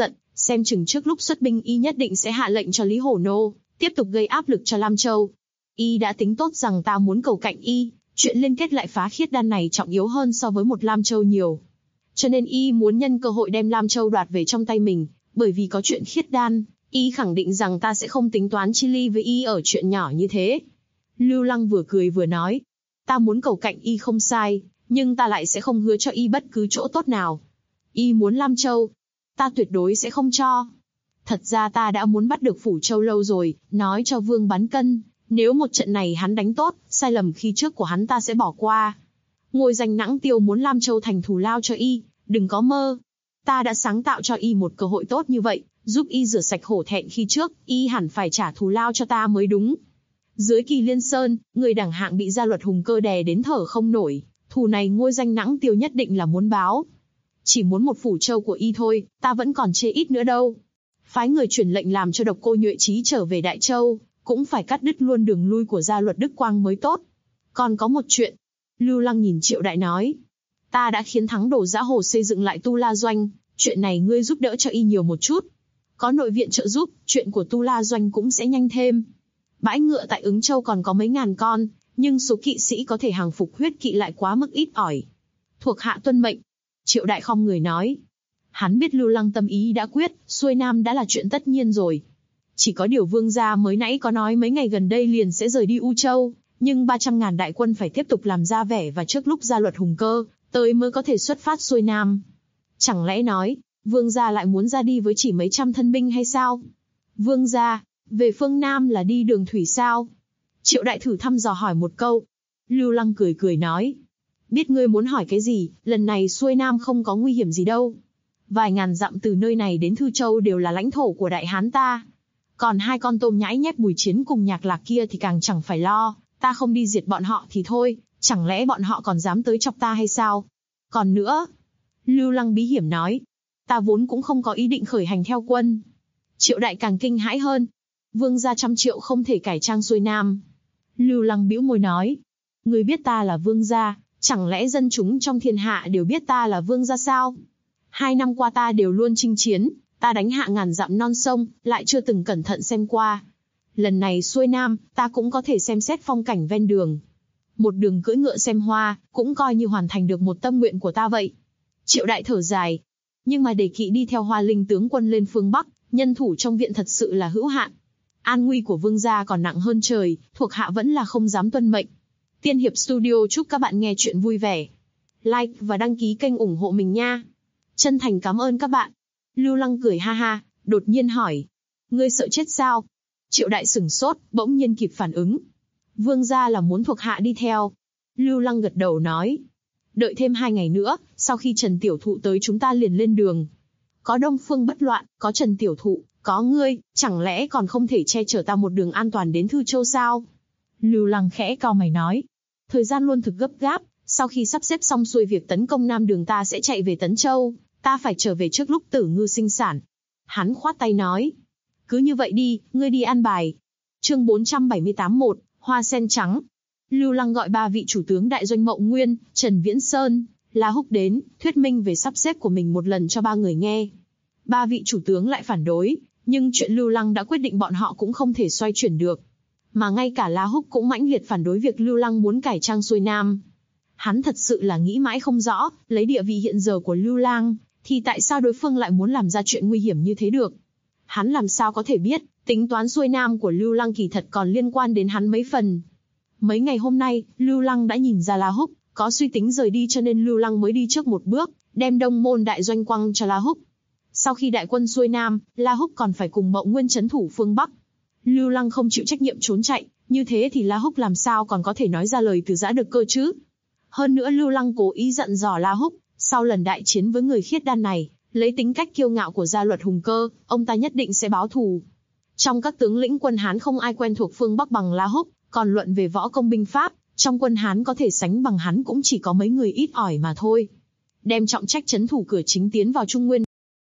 Xem chừng trước lúc xuất binh y nhất định sẽ hạ lệnh cho Lý Hổ Nô, tiếp tục gây áp lực cho Lam Châu. Y đã tính tốt rằng ta muốn cầu cạnh y, chuyện liên kết lại phá khiết đan này trọng yếu hơn so với một Lam Châu nhiều. Cho nên y muốn nhân cơ hội đem Lam Châu đoạt về trong tay mình, bởi vì có chuyện khiết đan, y khẳng định rằng ta sẽ không tính toán chi ly với y ở chuyện nhỏ như thế. Lưu Lăng vừa cười vừa nói, ta muốn cầu cạnh y không sai, nhưng ta lại sẽ không hứa cho y bất cứ chỗ tốt nào. Y muốn Lam Châu, ta tuyệt đối sẽ không cho. Thật ra ta đã muốn bắt được Phủ Châu lâu rồi, nói cho Vương Bán Cân, nếu một trận này hắn đánh tốt, sai lầm khi trước của hắn ta sẽ bỏ qua. Ngôi danh Nãng Tiêu muốn Lam Châu thành thù lao cho y, đừng có mơ. Ta đã sáng tạo cho y một cơ hội tốt như vậy, giúp y rửa sạch hổ thẹn khi trước, y hẳn phải trả thù lao cho ta mới đúng. Dưới Kỳ Liên Sơn, người đẳng hạng bị gia luật Hùng Cơ đè đến thở không nổi, thù này ngôi danh Nãng Tiêu nhất định là muốn báo. Chỉ muốn một Phủ Châu của y thôi, ta vẫn còn chê ít nữa đâu. Phái người truyền lệnh làm cho Độc Cô Nhuệ Chí trở về Đại Châu, cũng phải cắt đứt luôn đường lui của gia luật Đức Quang mới tốt. Còn có một chuyện, Lưu Lăng nhìn Triệu Đại nói, ta đã khiến Thắng Đồ Dã Hồ xây dựng lại Tu La Doanh, chuyện này ngươi giúp đỡ cho y nhiều một chút. Có nội viện trợ giúp, chuyện của Tu La Doanh cũng sẽ nhanh thêm. Bãi ngựa tại Ứng Châu còn có mấy ngàn con, nhưng số kỵ sĩ có thể hàng phục huyết kỵ lại quá mức ít ỏi. Thuộc hạ tuân mệnh. Triệu Đại khom người nói. Hắn biết Lưu Lăng tâm ý đã quyết, xuôi nam đã là chuyện tất nhiên rồi. Chỉ có điều Vương gia mới nãy có nói mấy ngày gần đây liền sẽ rời đi U Châu, nhưng 300.000 đại quân phải tiếp tục làm ra vẻ và trước lúc gia luật Hùng Cơ tới mới có thể xuất phát xuôi nam. Chẳng lẽ nói, Vương gia lại muốn ra đi với chỉ mấy trăm thân binh hay sao? Vương gia, về phương Nam là đi đường thủy sao? Triệu Đại thử thăm dò hỏi một câu. Lưu Lăng cười cười nói. Biết ngươi muốn hỏi cái gì, lần này xuôi Nam không có nguy hiểm gì đâu. Vài ngàn dặm từ nơi này đến Thư Châu đều là lãnh thổ của Đại Hán ta. Còn hai con tôm nhãi nhép Bùi Chiến cùng Nhạc Lạc kia thì càng chẳng phải lo, ta không đi diệt bọn họ thì thôi, chẳng lẽ bọn họ còn dám tới chọc ta hay sao? Còn nữa, Lưu Lăng bí hiểm nói, ta vốn cũng không có ý định khởi hành theo quân. Triệu Đại càng kinh hãi hơn. Vương gia 100 triệu không thể cải trang xuôi Nam. Lưu Lăng bĩu môi nói, ngươi biết ta là vương gia, chẳng lẽ dân chúng trong thiên hạ đều biết ta là vương gia sao? 2 năm qua ta đều luôn chinh chiến, ta đánh hạ ngàn dặm non sông, lại chưa từng cẩn thận xem qua. Lần này xuôi Nam, ta cũng có thể xem xét phong cảnh ven đường. Một đường cưỡi ngựa xem hoa, cũng coi như hoàn thành được một tâm nguyện của ta vậy. Triệu Đại thở dài. Nhưng mà để kỵ đi theo Hoa Linh tướng quân lên phương Bắc, nhân thủ trong viện thật sự là hữu hạn. An nguy của vương gia còn nặng hơn trời, thuộc hạ vẫn là không dám tuân mệnh. Tiên Hiệp Studio chúc các bạn nghe chuyện vui vẻ. Like và đăng ký kênh ủng hộ mình nha. Chân thành cảm ơn các bạn. Lưu Lăng cười ha ha, đột nhiên hỏi. Ngươi sợ chết sao? Triệu Đại sửng sốt, bỗng nhiên kịp phản ứng. Vương gia là muốn thuộc hạ đi theo. Lưu Lăng gật đầu nói. Đợi thêm 2 ngày nữa, sau khi Trần Tiểu Thụ tới chúng ta liền lên đường. Có Đông Phương Bất Loạn, có Trần Tiểu Thụ, có ngươi, chẳng lẽ còn không thể che chở ta một đường an toàn đến Thư Châu sao? Lưu Lăng khẽ cau mày nói. Thời gian luôn thực gấp gáp, sau khi sắp xếp xong xuôi việc tấn công Nam Đường ta sẽ chạy về Tấn Châu, ta phải trở về trước lúc Tử Ngư sinh sản. Hắn khoát tay nói. Cứ như vậy đi, ngươi đi an bài. Chương 478-1, Hoa Sen Trắng. Lưu Lăng gọi 3 vị chủ tướng đại doanh Mộng Nguyên, Trần Viễn Sơn, La Húc đến, thuyết minh về sắp xếp của mình một lần cho 3 người nghe. 3 vị chủ tướng lại phản đối, nhưng chuyện Lưu Lăng đã quyết định bọn họ cũng không thể xoay chuyển được. Mà ngay cả La Húc cũng mãnh liệt phản đối việc Lưu Lăng muốn cải trang xuôi Nam. Hắn thật sự là nghĩ mãi không rõ, lấy địa vị hiện giờ của Lưu Lăng, thì tại sao đối phương lại muốn làm ra chuyện nguy hiểm như thế được? Hắn làm sao có thể biết, tính toán xuôi Nam của Lưu Lăng kỳ thật còn liên quan đến hắn mấy phần. Mấy ngày hôm nay, Lưu Lăng đã nhìn ra La Húc có suy tính rời đi cho nên Lưu Lăng mới đi trước một bước, đem Đông Môn đại doanh quăng cho La Húc. Sau khi đại quân xuôi Nam, La Húc còn phải cùng Mộng Nguyên trấn thủ phương Bắc. Lưu Lăng không chịu trách nhiệm trốn chạy, như thế thì La Húc làm sao còn có thể nói ra lời từ giã được cơ chứ? Hơn nữa Lưu Lăng cố ý dặn dò La Húc, sau lần đại chiến với người khiết đan này, lấy tính cách kiêu ngạo của gia luật Hùng Cơ, ông ta nhất định sẽ báo thù. Trong các tướng lĩnh quân Hán không ai quen thuộc phương Bắc bằng La Húc, còn luận về võ công binh pháp, trong quân Hán có thể sánh bằng hắn cũng chỉ có mấy người ít ỏi mà thôi. Đem trọng trách trấn thủ cửa chính tiến vào Trung Nguyên.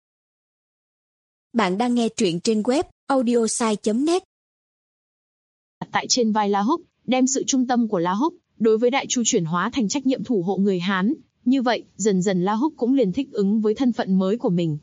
Bạn đang nghe truyện trên web audiosai.net. Tại trên vai La Húc, đem sự trung tâm của La Húc đối với Đại Chu chuyển hóa thành trách nhiệm thủ hộ người Hán. Như vậy, dần dần La Húc cũng liền thích ứng với thân phận mới của mình.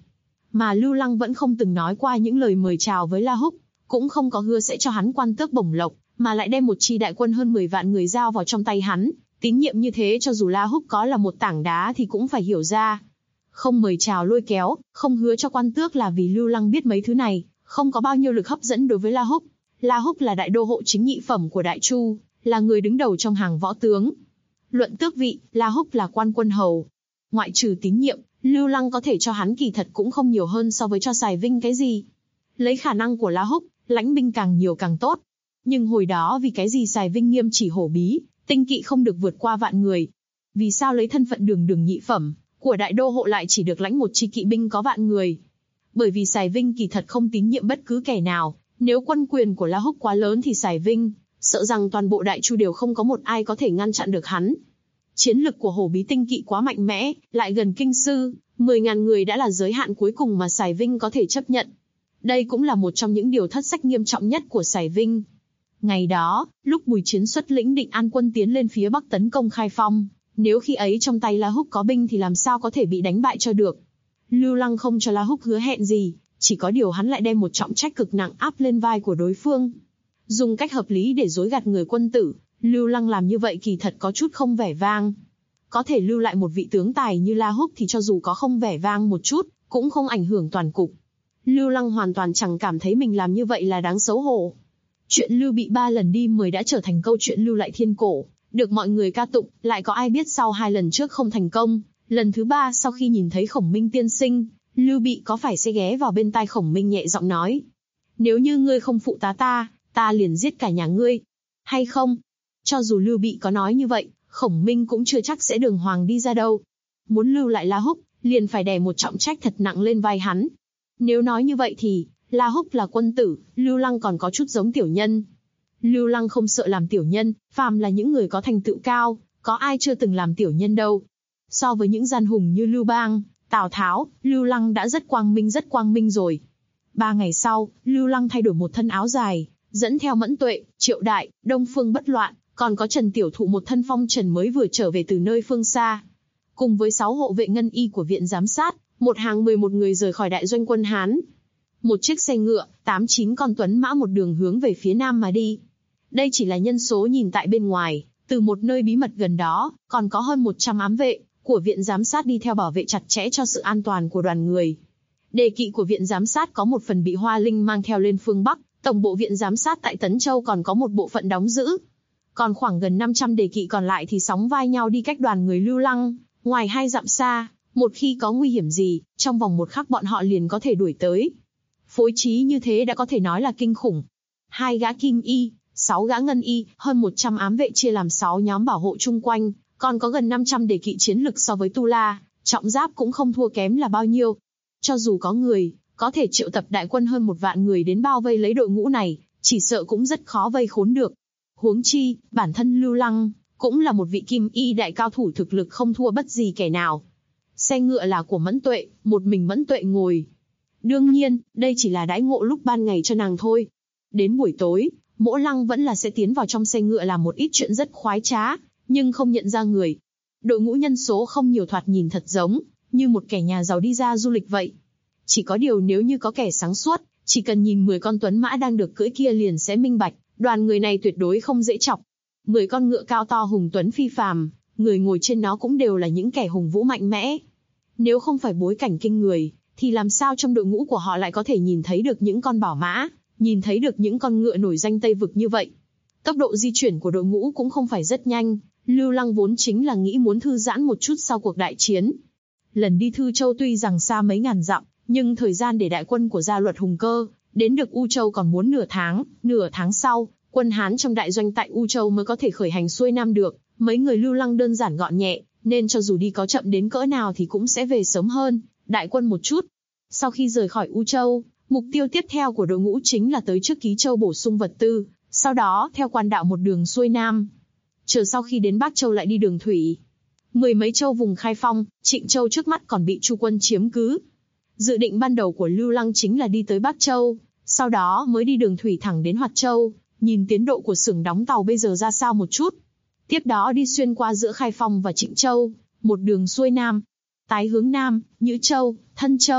Mà Lưu Lăng vẫn không từng nói qua những lời mời chào với La Húc, cũng không có hứa sẽ cho hắn quan tước bổng lộc, mà lại đem một chi đại quân hơn 10 vạn người giao vào trong tay hắn. Tín nhiệm như thế cho dù La Húc có là một tảng đá thì cũng phải hiểu ra. Không mời chào lôi kéo, không hứa cho quan tước là vì Lưu Lăng biết mấy thứ này không có bao nhiêu lực hấp dẫn đối với La Húc. La Húc là đại đô hộ chính nhị phẩm của Đại Chu, là người đứng đầu trong hàng võ tướng. Luận tước vị, La Húc là quan quân hầu. Ngoại trừ tín nhiệm, Lưu Lăng có thể cho hắn kỳ thật cũng không nhiều hơn so với cho Sài Vinh cái gì. Lấy khả năng của La Húc, lãnh binh càng nhiều càng tốt. Nhưng hồi đó vì cái gì Sài Vinh nghiêm chỉ hổ bí, tinh kỵ không được vượt qua vạn người? Vì sao lấy thân phận đường đường nhị phẩm của đại đô hộ lại chỉ được lãnh một chi kỵ binh có vạn người? Bởi vì Sài Vinh kỳ thật không tín nhiệm bất cứ kẻ nào. Nếu quân quyền của La Húc quá lớn thì Sài Vinh sợ rằng toàn bộ Đại Chu đều không có một ai có thể ngăn chặn được hắn. Chiến lực của hổ bí tinh kỵ quá mạnh mẽ, lại gần kinh sư, 10.000 người đã là giới hạn cuối cùng mà Sài Vinh có thể chấp nhận. Đây cũng là một trong những điều thất sách nghiêm trọng nhất của Sài Vinh. Ngày đó, lúc Bùi Chiến xuất lĩnh Định An quân tiến lên phía bắc tấn công Khai Phong, nếu khi ấy trong tay La Húc có binh thì làm sao có thể bị đánh bại cho được. Lưu Lăng không cho La Húc hứa hẹn gì, chỉ có điều hắn lại đem một trọng trách cực nặng áp lên vai của đối phương. Dùng cách hợp lý để dối gạt người quân tử, Lưu Lăng làm như vậy kỳ thật có chút không vẻ vang. Có thể lưu lại một vị tướng tài như La Húc thì cho dù có không vẻ vang một chút, cũng không ảnh hưởng toàn cục. Lưu Lăng hoàn toàn chẳng cảm thấy mình làm như vậy là đáng xấu hổ. Chuyện Lưu Bị 3 lần đi 10 đã trở thành câu chuyện lưu lại thiên cổ, được mọi người ca tụng, lại có ai biết sau 2 lần trước không thành công, lần thứ 3 sau khi nhìn thấy Khổng Minh tiên sinh, Lưu Bị có phải sẽ ghé vào bên tai Khổng Minh nhẹ giọng nói: "Nếu như ngươi không phụ tá ta liền giết cả nhà ngươi." Hay không? Cho dù Lưu Bị có nói như vậy, Khổng Minh cũng chưa chắc sẽ đường hoàng đi ra đâu. Muốn lưu lại La Húc, liền phải đè một trọng trách thật nặng lên vai hắn. Nếu nói như vậy thì, La Húc là quân tử, Lưu Lăng còn có chút giống tiểu nhân. Lưu Lăng không sợ làm tiểu nhân, phàm là những người có thành tựu cao, có ai chưa từng làm tiểu nhân đâu. So với những gian hùng như Lưu Bang, Tào Tháo, Lưu Lăng đã rất quang minh rồi. 3 ngày sau, Lưu Lăng thay đổi một thân áo dài, dẫn theo Mẫn Tuệ, Triệu Đại, Đông Phương Bất Loạn, còn có Trần Tiểu Thụ một thân phong trần mới vừa trở về từ nơi phương xa. Cùng với 6 hộ vệ ngân y của viện giám sát, một hàng 11 người rời khỏi đại doanh quân Hán. Một chiếc xe ngựa, 8-9 con tuấn mã một đường hướng về phía nam mà đi. Đây chỉ là nhân số nhìn tại bên ngoài, từ một nơi bí mật gần đó, còn có hơn 100 ám vệ của viện giám sát đi theo bảo vệ chặt chẽ cho sự an toàn của đoàn người. Đề kỵ của viện giám sát có một phần bị Hoa Linh mang theo lên phương Bắc, tổng bộ viện giám sát tại Tấn Châu còn có một bộ phận đóng giữ. Còn khoảng gần 500 đề kỵ còn lại thì sóng vai nhau đi cách đoàn người Lưu Lăng, ngoài 2 dặm xa, một khi có nguy hiểm gì, trong vòng 1 khắc bọn họ liền có thể đuổi tới. Phối trí như thế đã có thể nói là kinh khủng. 2 gã kim y, 6 gã ngân y, hơn 100 ám vệ chia làm 6 nhóm bảo hộ chung quanh, còn có gần 500 đề kỵ chiến lực so với Tu La, trọng giáp cũng không thua kém là bao nhiêu. Cho dù có người, có thể triệu tập đại quân hơn 1 vạn người đến bao vây lấy đội ngũ này, chỉ sợ cũng rất khó vây khốn được. Huống chi, bản thân Lưu Lăng, cũng là một vị kim y đại cao thủ thực lực không thua bất gì kẻ nào. Xe ngựa là của Mẫn Tuệ, một mình Mẫn Tuệ ngồi. Đương nhiên, đây chỉ là đãi ngộ lúc ban ngày cho nàng thôi. Đến buổi tối, Mỗ Lăng vẫn là sẽ tiến vào trong xe ngựa làm một ít chuyện rất khoái trá, nhưng không nhận ra người. Đội ngũ nhân số không nhiều, thoạt nhìn thật giống như một kẻ nhà giàu đi ra du lịch vậy. Chỉ có điều nếu như có kẻ sáng suốt, chỉ cần nhìn 10 con tuấn mã đang được cưỡi kia liền sẽ minh bạch, đoàn người này tuyệt đối không dễ chọc. 10 con ngựa cao to hùng tuấn phi phàm, người ngồi trên nó cũng đều là những kẻ hùng vũ mạnh mẽ. Nếu không phải bối cảnh kinh người, thì làm sao trong đội ngũ của họ lại có thể nhìn thấy được những con bảo mã, nhìn thấy được những con ngựa nổi danh Tây Vực như vậy. Tốc độ di chuyển của đội ngũ cũng không phải rất nhanh, Lưu Lăng vốn chính là nghĩ muốn thư giãn một chút sau cuộc đại chiến. Lần đi Thư Châu tuy rằng xa mấy ngàn dặm, nhưng thời gian để đại quân của Gia Luật Hùng Cơ đến được U Châu còn muốn nửa tháng sau, quân Hán trong đại doanh tại U Châu mới có thể khởi hành xuôi nam được. Mấy người Lưu Lăng đơn giản gọn nhẹ, nên cho dù đi có chậm đến cỡ nào thì cũng sẽ về sớm hơn đại quân một chút. Sau khi rời khỏi U Châu, mục tiêu tiếp theo của đội ngũ chính là tới trước Ký Châu bổ sung vật tư, sau đó theo quan đạo một đường xuôi nam. Chờ sau khi đến Bắc Châu lại đi đường thủy. 10 mấy châu vùng Khai Phong, Trịnh Châu trước mắt còn bị Chu quân chiếm cứ. Dự định ban đầu của Lưu Lăng chính là đi tới Bắc Châu, sau đó mới đi đường thủy thẳng đến Hoạt Châu, nhìn tiến độ của xưởng đóng tàu bây giờ ra sao một chút. Tiếp đó đi xuyên qua giữa Khai Phong và Trịnh Châu, một đường xuôi nam. Tái hướng nam, Nhữ Châu, Thân Châu,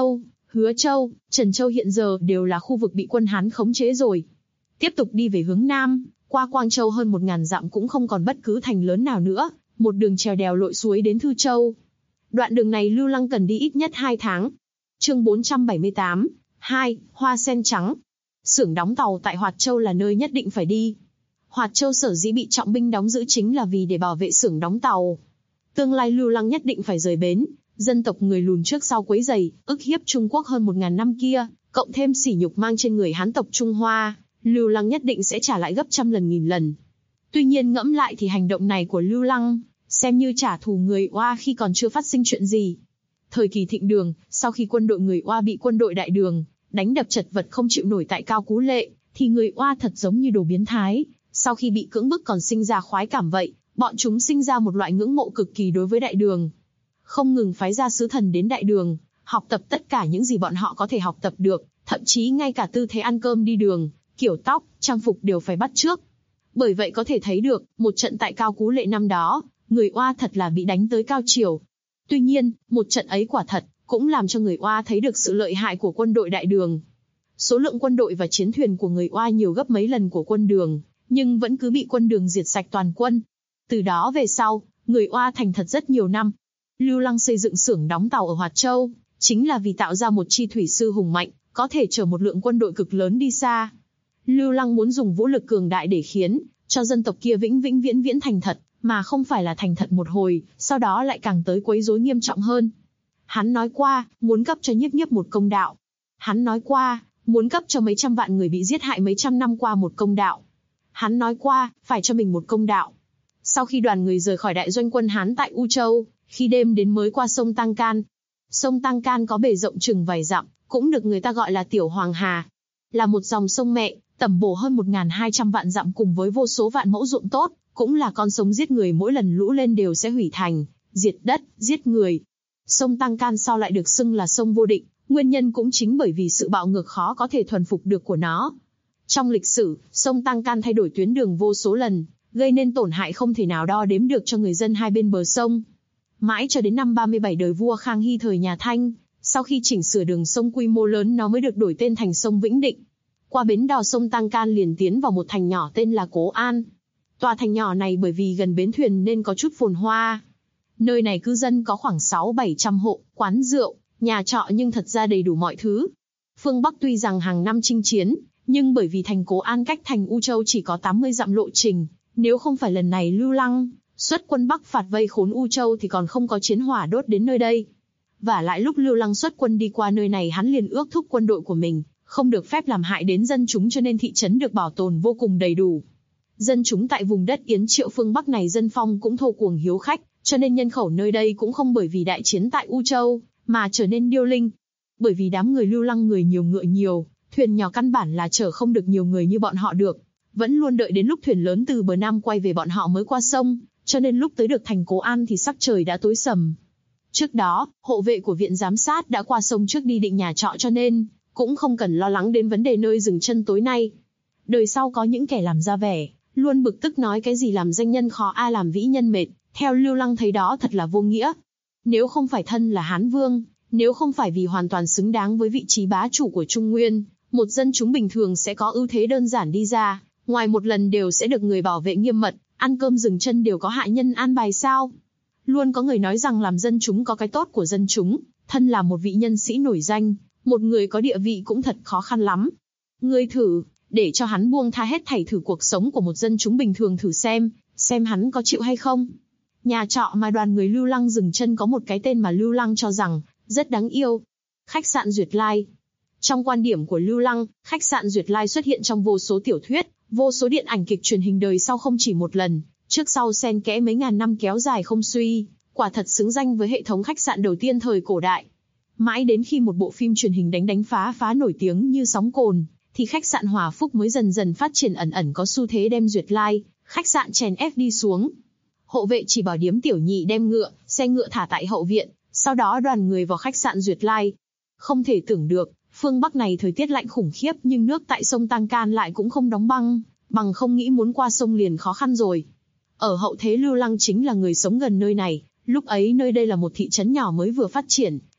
Hứa Châu, Trần Châu hiện giờ đều là khu vực bị quân Hán khống chế rồi. Tiếp tục đi về hướng Nam, qua Quang Châu hơn 1000 dặm cũng không còn bất cứ thành lớn nào nữa, một đường trèo đèo lội suối đến Thư Châu. Đoạn đường này Lưu Lăng cần đi ít nhất 2 tháng. Chương 478, 2, Hoa sen trắng. Xưởng đóng tàu tại Hoạt Châu là nơi nhất định phải đi. Hoạt Châu sở dĩ bị trọng binh đóng giữ chính là vì để bảo vệ xưởng đóng tàu. Tương lai Lưu Lăng nhất định phải rời bến, dân tộc người lùn trước sau quấy rầy, ức hiếp Trung Quốc hơn 1000 năm kia, cộng thêm sỉ nhục mang trên người Hán tộc Trung Hoa, Lưu Lăng nhất định sẽ trả lại gấp trăm lần nghìn lần. Tuy nhiên ngẫm lại thì hành động này của Lưu Lăng, xem như trả thù người Oa khi còn chưa phát sinh chuyện gì. Thời kỳ thịnh Đường, sau khi quân đội người Oa bị quân đội Đại Đường đánh đập chật vật không chịu nổi tại Cao Cú Lệ, thì người Oa thật giống như đồ biến thái, sau khi bị cưỡng bức còn sinh ra khoái cảm vậy, bọn chúng sinh ra một loại ngưỡng mộ cực kỳ đối với Đại Đường. Không ngừng phái ra sứ thần đến Đại Đường, học tập tất cả những gì bọn họ có thể học tập được, thậm chí ngay cả tư thế ăn cơm đi đường, kiểu tóc, trang phục đều phải bắt chước. Bởi vậy có thể thấy được, một trận tại Cao Cú Lệ năm đó, người Oa thật là bị đánh tới cao chiều. Tuy nhiên, một trận ấy quả thật, cũng làm cho người Oa thấy được sự lợi hại của quân đội Đại Đường. Số lượng quân đội và chiến thuyền của người Oa nhiều gấp mấy lần của quân Đường, nhưng vẫn cứ bị quân Đường diệt sạch toàn quân. Từ đó về sau, người Oa thành thật rất nhiều năm. Lưu Lăng xây dựng xưởng đóng tàu ở Hoạt Châu, chính là vì tạo ra một chi thủy sư hùng mạnh, có thể chở một lượng quân đội cực lớn đi xa. Lưu Lăng muốn dùng vũ lực cường đại để khiến cho dân tộc kia vĩnh vĩnh viễn viễn thành thật, mà không phải là thành thật một hồi, sau đó lại càng tới quấy rối nghiêm trọng hơn. Hắn nói qua, muốn cấp cho Nhiếp Nhiếp một công đạo. Hắn nói qua, muốn cấp cho mấy trăm vạn người bị giết hại mấy trăm năm qua một công đạo. Hắn nói qua, phải cho mình một công đạo. Sau khi đoàn người rời khỏi đại doanh quân Hán tại U Châu, khi đêm đến mới qua sông Tăng Can. Sông Tăng Can có bề rộng chừng vài dặm, cũng được người ta gọi là Tiểu Hoàng Hà. Là một dòng sông mẹ, tẩm bổ hơn 1200 vạn dặm cùng với vô số vạn mẫu ruộng tốt, cũng là con sông giết người, mỗi lần lũ lên đều sẽ hủy thành, diệt đất, giết người. Sông Tăng Can sau lại được xưng là sông vô định, nguyên nhân cũng chính bởi vì sự bạo ngược khó có thể thuần phục được của nó. Trong lịch sử, sông Tăng Can thay đổi tuyến đường vô số lần, gây nên tổn hại không thể nào đo đếm được cho người dân hai bên bờ sông. Mãi cho đến năm 37 đời vua Khang Hy thời nhà Thanh, sau khi chỉnh sửa đường sông quy mô lớn nó mới được đổi tên thành sông Vĩnh Định. Qua bến đò sông Tăng Can liền tiến vào một thành nhỏ tên là Cố An. Tòa thành nhỏ này bởi vì gần bến thuyền nên có chút phồn hoa. Nơi này cư dân có khoảng 600-700 hộ, quán rượu, nhà trọ nhưng thật ra đầy đủ mọi thứ. Phương Bắc tuy rằng hàng năm chinh chiến, nhưng bởi vì thành Cố An cách thành U Châu chỉ có 80 dặm lộ trình, nếu không phải lần này Lưu Lăng xuất quân Bắc phạt vây khốn U Châu thì còn không có chiến hỏa đốt đến nơi đây. Và lại lúc Lưu Lăng xuất quân đi qua nơi này hắn liền ước thúc quân đội của mình, không được phép làm hại đến dân chúng, cho nên thị trấn được bảo tồn vô cùng đầy đủ. Dân chúng tại vùng đất Yến Triệu phương Bắc này dân phong cũng thô cuồng hiếu khách, cho nên nhân khẩu nơi đây cũng không bởi vì đại chiến tại U Châu mà trở nên điêu linh. Bởi vì đám người Lưu Lăng người nhiều ngựa nhiều, thuyền nhỏ căn bản là chở không được nhiều người như bọn họ được, vẫn luôn đợi đến lúc thuyền lớn từ bờ Nam quay về bọn họ mới qua sông, cho nên lúc tới được thành Cố An thì sắc trời đã tối sầm. Trước đó, hộ vệ của viện giám sát đã qua sông trước đi định nhà trọ, cho nên cũng không cần lo lắng đến vấn đề nơi dừng chân tối nay. Đời sau có những kẻ làm ra vẻ, luôn bực tức nói cái gì làm danh nhân khó ai làm vĩ nhân mệt, theo Lưu Lăng thấy đó thật là vô nghĩa. Nếu không phải thân là Hán Vương, nếu không phải vì hoàn toàn xứng đáng với vị trí bá chủ của Trung Nguyên, một dân chúng bình thường sẽ có ưu thế đơn giản đi ra, ngoài một lần đều sẽ được người bảo vệ nghiêm mật, ăn cơm dừng chân đều có hạ nhân an bài sao. Luôn có người nói rằng làm dân chúng có cái tốt của dân chúng, thân là một vị nhân sĩ nổi danh, một người có địa vị cũng thật khó khăn lắm. Ngươi thử, để cho hắn buông tha hết thảy thử cuộc sống của một dân chúng bình thường thử xem hắn có chịu hay không. Nhà trọ mà đoàn người Lưu Lăng dừng chân có một cái tên mà Lưu Lăng cho rằng rất đáng yêu. Khách sạn Duyệt Lai. Trong quan điểm của Lưu Lăng, khách sạn Duyệt Lai xuất hiện trong vô số tiểu thuyết, vô số điện ảnh kịch truyền hình đời sau không chỉ một lần, trước sau xen kẽ mấy ngàn năm kéo dài không suy, quả thật xứng danh với hệ thống khách sạn đầu tiên thời cổ đại. Mãi đến khi một bộ phim truyền hình đánh phá nổi tiếng như sóng cồn, thì khách sạn Hòa Phúc mới dần dần phát triển, ẩn có xu thế đem Duyệt Lai, khách sạn chèn ép đi xuống. Hộ vệ chỉ bảo điếm tiểu nhị đem xe ngựa thả tại hậu viện, sau đó đoàn người vào khách sạn Duyệt Lai. Không thể tưởng được, phương Bắc này thời tiết lạnh khủng khiếp nhưng nước tại sông Tăng Can lại cũng không đóng bằng không nghĩ muốn qua sông liền khó khăn rồi. Ở hậu thế Lưu Lăng chính là người sống gần nơi này, lúc ấy nơi đây là một thị trấn nhỏ mới vừa phát triển,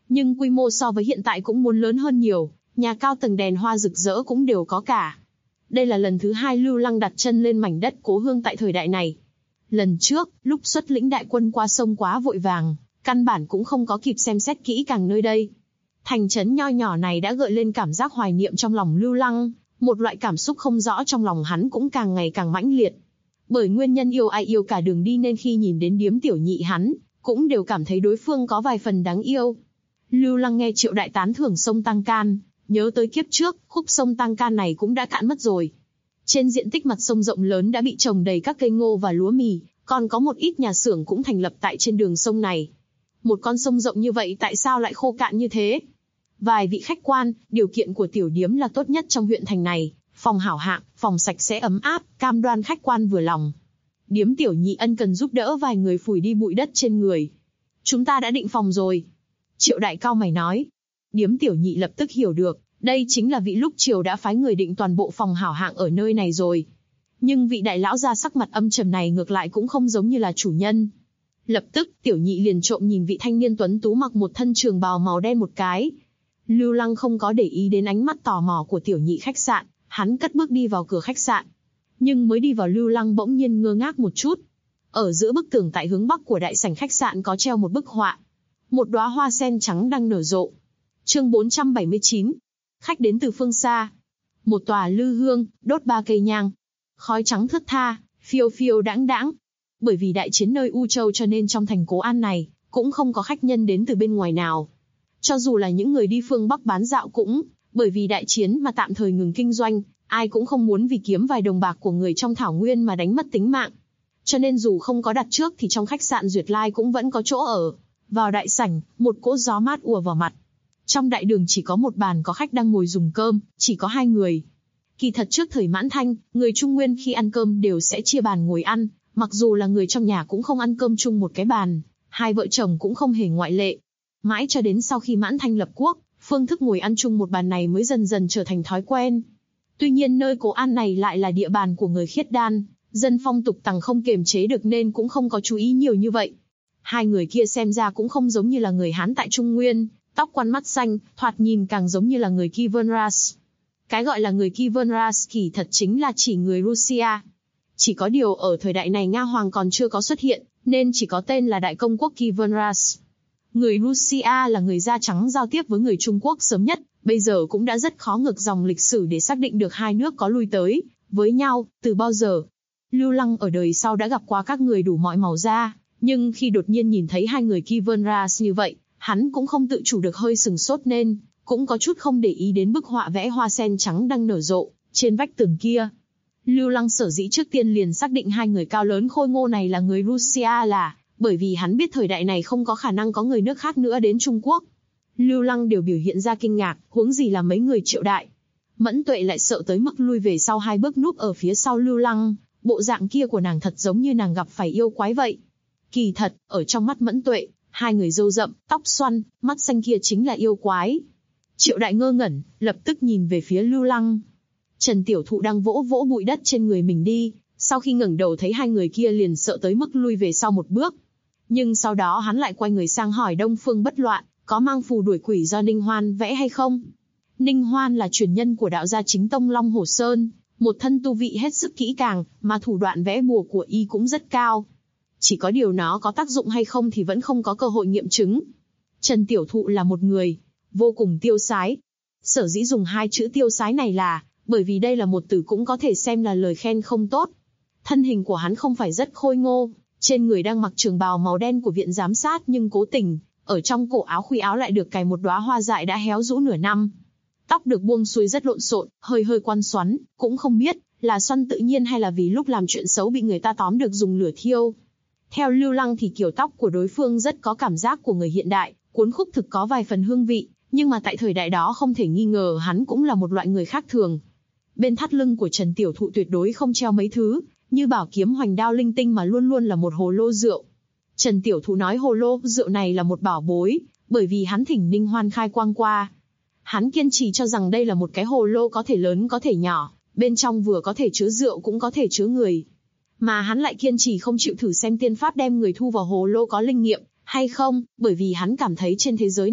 Nhưng quy mô so với hiện tại cũng muốn lớn hơn nhiều, nhà cao tầng đèn hoa rực rỡ cũng đều có cả. Đây là lần thứ 2 Lưu Lăng đặt chân lên mảnh đất cố hương tại thời đại này. Lần trước, lúc xuất lĩnh đại quân qua sông quá vội vàng, căn bản cũng không có kịp xem xét kỹ càng nơi đây. Thành trấn nho nhỏ này đã gợi lên cảm giác hoài niệm trong lòng Lưu Lăng, một loại cảm xúc không rõ trong lòng hắn cũng càng ngày càng mãnh liệt. Bởi nguyên nhân yêu ai yêu cả đường đi nên khi nhìn đến Điếm Tiểu Nhị hắn, cũng đều cảm thấy đối phương có vài phần đáng yêu. Lưu Lăng nghe Triệu Đại tán thưởng sông Tăng Can, nhớ tới kiếp trước, khúc sông Tăng Can này cũng đã cạn mất rồi. Trên diện tích mặt sông rộng lớn đã bị trồng đầy các cây ngô và lúa mì, còn có một ít nhà xưởng cũng thành lập tại trên đường sông này. Một con sông rộng như vậy tại sao lại khô cạn như thế? Vài vị khách quan, điều kiện của tiểu điếm là tốt nhất trong huyện thành này, phòng hảo hạng, phòng sạch sẽ ấm áp, cam đoan khách quan vừa lòng. Điếm Tiểu Nhị ân cần giúp đỡ vài người phủi đi bụi đất trên người. Chúng ta đã định phòng rồi. Triệu Đại cau mày nói. Điếm Tiểu Nhị lập tức hiểu được, đây chính là vị lúc chiều đã phái người định toàn bộ phòng hảo hạng ở nơi này rồi. Nhưng vị đại lão gia sắc mặt âm trầm này ngược lại cũng không giống như là chủ nhân. Lập tức, Tiểu Nhị liền trộm nhìn vị thanh niên tuấn tú mặc một thân trường bào màu đen một cái. Lưu Lăng không có để ý đến ánh mắt tò mò của Tiểu Nhị khách sạn, hắn cất bước đi vào cửa khách sạn. Nhưng mới đi vào Lưu Lăng bỗng nhiên ngơ ngác một chút. Ở giữa bức tường tại hướng bắc của đại sảnh khách sạn có treo một bức họa. Một đóa hoa sen trắng đang nở rộ. Chương 479. Khách đến từ phương xa. Một tòa lư hương, đốt 3 cây nhang. Khói trắng thướt tha, phiêu phiêu đãng đãng. Bởi vì đại chiến nơi U Châu cho nên trong thành Cố An này, cũng không có khách nhân đến từ bên ngoài nào. Cho dù là những người đi phương Bắc bán dạo cũng, bởi vì đại chiến mà tạm thời ngừng kinh doanh, ai cũng không muốn vì kiếm vài đồng bạc của người trong thảo nguyên mà đánh mất tính mạng. Cho nên dù không có đặt trước thì trong khách sạn Duyệt Lai cũng vẫn có chỗ ở. Vào đại sảnh, một cỗ gió mát ùa vào mặt. Trong đại đường chỉ có một bàn có khách đang ngồi dùng cơm, chỉ có 2 người. Kỳ thật trước thời Mãn Thanh, người Trung Nguyên khi ăn cơm đều sẽ chia bàn ngồi ăn, mặc dù là người trong nhà cũng không ăn cơm chung một cái bàn, hai vợ chồng cũng không hề ngoại lệ. Mãi cho đến sau khi Mãn Thanh lập quốc, phương thức ngồi ăn chung một bàn này mới dần dần trở thành thói quen. Tuy nhiên nơi Cố An này lại là địa bàn của người khiết đan, dân phong tục tằng không kiềm chế được nên cũng không có chú ý nhiều như vậy. 2 người kia xem ra cũng không giống như là người Hán tại Trung Nguyên, tóc quăn mắt xanh, thoạt nhìn càng giống như là người Kivernras. Cái gọi là người Kivernras kỳ thật chính là chỉ người Russia. Chỉ có điều ở thời đại này Nga Hoàng còn chưa có xuất hiện, nên chỉ có tên là Đại Công quốc Kivernras. Người Russia là người da trắng giao tiếp với người Trung Quốc sớm nhất, bây giờ cũng đã rất khó ngược dòng lịch sử để xác định được hai nước có lui tới với nhau từ bao giờ. Lưu Lăng ở đời sau đã gặp qua các người đủ mọi màu da, nhưng khi đột nhiên nhìn thấy 2 người Kivernras như vậy, hắn cũng không tự chủ được hơi sừng sốt nên cũng có chút không để ý đến bức họa vẽ hoa sen trắng đang nở rộ trên vách tường kia. Lưu Lăng sở dĩ trước tiên liền xác định 2 người cao lớn khôi ngô này là người Russia là bởi vì hắn biết thời đại này không có khả năng có người nước khác nữa đến Trung Quốc. Lưu Lăng đều biểu hiện ra kinh ngạc, huống gì là mấy người Triệu Đại. Mẫn Tuệ lại sợ tới mức lui về sau 2 bước núp ở phía sau Lưu Lăng, bộ dạng kia của nàng thật giống như nàng gặp phải yêu quái vậy. Kỳ thật, ở trong mắt Mẫn Tuệ, 2 người râu rậm, tóc xoăn, mắt xanh kia chính là yêu quái. Triệu Đại ngơ ngẩn, lập tức nhìn về phía Lưu Lăng. Trần Tiểu Thụ đang vỗ vỗ bụi đất trên người mình đi, sau khi ngẩng đầu thấy 2 người kia liền sợ tới mức lui về sau một bước. Nhưng sau đó hắn lại quay người sang hỏi Đông Phương Bất Loạn, có mang phù đuổi quỷ do Ninh Hoan vẽ hay không? Ninh Hoan là truyền nhân của đạo gia chính tông Long Hồ Sơn, một thân tu vị hết sức kỹ càng, mà thủ đoạn vẽ bùa của y cũng rất cao. Chỉ có điều nó có tác dụng hay không thì vẫn không có cơ hội nghiệm chứng. Trần Tiểu Thụ là một người vô cùng tiêu sái. Sở dĩ dùng 2 chữ tiêu sái này là bởi vì đây là một từ cũng có thể xem là lời khen không tốt. Thân hình của hắn không phải rất khôi ngô, trên người đang mặc trường bào màu đen của viện giám sát nhưng cố tình, ở trong cổ áo khuy áo lại được cài một đóa hoa dại đã héo rũ nửa năm. Tóc được buông xuôi rất lộn xộn, hơi hơi quăn xoắn, cũng không biết là xoăn tự nhiên hay là vì lúc làm chuyện xấu bị người ta tóm được dùng lửa thiêu. Theo Lưu Lăng thì kiểu tóc của đối phương rất có cảm giác của người hiện đại, cuốn khúc thực có vài phần hương vị, nhưng mà tại thời đại đó không thể nghi ngờ hắn cũng là một loại người khác thường. Bên thắt lưng của Trần Tiểu Thụ tuyệt đối không treo mấy thứ, như bảo kiếm hoành đao linh tinh mà luôn luôn là một hồ lô rượu. Trần Tiểu Thụ nói hồ lô rượu này là một bảo bối, bởi vì hắn thỉnh Ninh Hoan khai quang qua. Hắn kiên trì cho rằng đây là một cái hồ lô có thể lớn có thể nhỏ, bên trong vừa có thể chứa rượu cũng có thể chứa người. Mà hắn lại kiên trì không chịu thử xem tiên pháp đem người thu vào hồ lô có linh nghiệm hay không, bởi vì hắn cảm thấy trên thế giới này,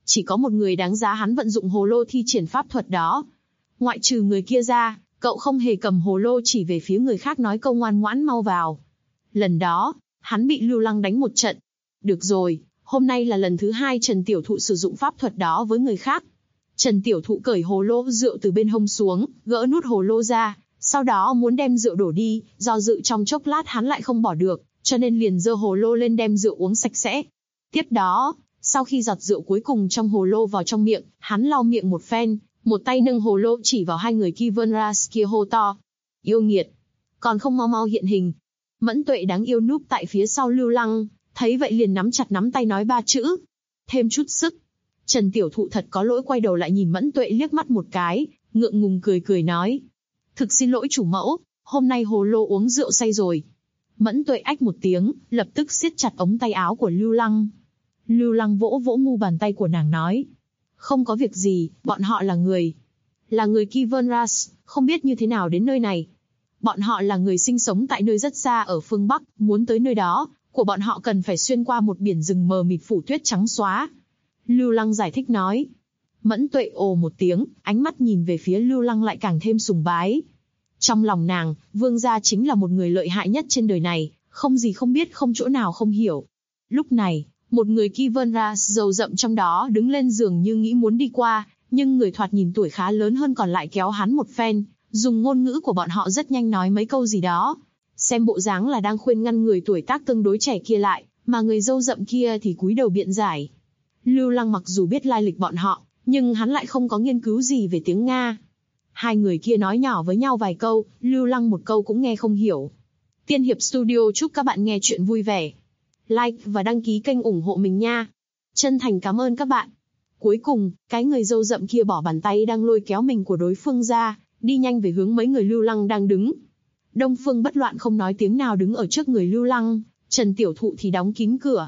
Chỉ có một người đáng giá hắn vận dụng hồ lô thi triển pháp thuật đó. Ngoại trừ người kia ra, cậu không hề cầm hồ lô chỉ về phía người khác nói câu ngoan ngoãn mau vào. Lần đó, hắn bị Lưu Lăng đánh một trận. Được rồi, hôm nay là lần thứ 2 Trần Tiểu Thụ sử dụng pháp thuật đó với người khác. Trần Tiểu Thụ cởi hồ lô rượu từ bên hông xuống, gỡ nút hồ lô ra, sau đó muốn đem rượu đổ đi, do dự trong chốc lát hắn lại không bỏ được, cho nên liền giơ hồ lô lên đem rượu uống sạch sẽ. Tiếp đó, sau khi giọt rượu cuối cùng trong hồ lô vào trong miệng, hắn lau miệng một phen, một tay nâng hồ lô chỉ vào hai người Kivernras kia hô to. Yêu nghiệt! Còn không mau mau hiện hình. Mẫn Tuệ đáng yêu núp tại phía sau Lưu Lăng, thấy vậy liền nắm chặt nắm tay nói 3 chữ. Thêm chút sức. Trần Tiểu Thụ thật có lỗi quay đầu lại nhìn Mẫn Tuệ liếc mắt một cái, ngượng ngùng cười cười nói. Thực xin lỗi chủ mẫu, hôm nay hồ lô uống rượu say rồi. Mẫn Tuệ ách một tiếng, lập tức siết chặt ống tay áo của Lưu Lăng. Lưu Lăng vỗ vỗ mu bàn tay của nàng nói. Không có việc gì, bọn họ là người Kivernras, không biết như thế nào đến nơi này. Bọn họ là người sinh sống tại nơi rất xa ở phương Bắc, muốn tới nơi đó, của bọn họ cần phải xuyên qua một biển rừng mờ mịt phủ tuyết trắng xóa. Lưu Lăng giải thích nói. Mẫn Tuệ ồ một tiếng, ánh mắt nhìn về phía Lưu Lăng lại càng thêm sùng bái. Trong lòng nàng, Vương gia chính là một người lợi hại nhất trên đời này, không gì không biết không chỗ nào không hiểu. Lúc này, một người Kivernras râu rậm trong đó đứng lên giường như nghĩ muốn đi qua, nhưng người thoạt nhìn tuổi khá lớn hơn còn lại kéo hắn một phen, dùng ngôn ngữ của bọn họ rất nhanh nói mấy câu gì đó. Xem bộ dáng là đang khuyên ngăn người tuổi tác tương đối trẻ kia lại, mà người râu rậm kia thì cúi đầu biện giải. Lưu Lăng mặc dù biết lai lịch bọn họ, nhưng hắn lại không có nghiên cứu gì về tiếng Nga. Hai người kia nói nhỏ với nhau vài câu, Lưu Lăng một câu cũng nghe không hiểu. Tiên Hiệp Studio chúc các bạn nghe chuyện vui vẻ. Like và đăng ký kênh ủng hộ mình nha. Chân thành cảm ơn các bạn. Cuối cùng, cái người râu rậm kia bỏ bàn tay đang lôi kéo mình của đối phương ra, đi nhanh về hướng mấy người Lưu Lăng đang đứng. Đông Phương Bất Loạn không nói tiếng nào đứng ở trước người Lưu Lăng, Trần Tiểu Thụ thì đóng kín cửa.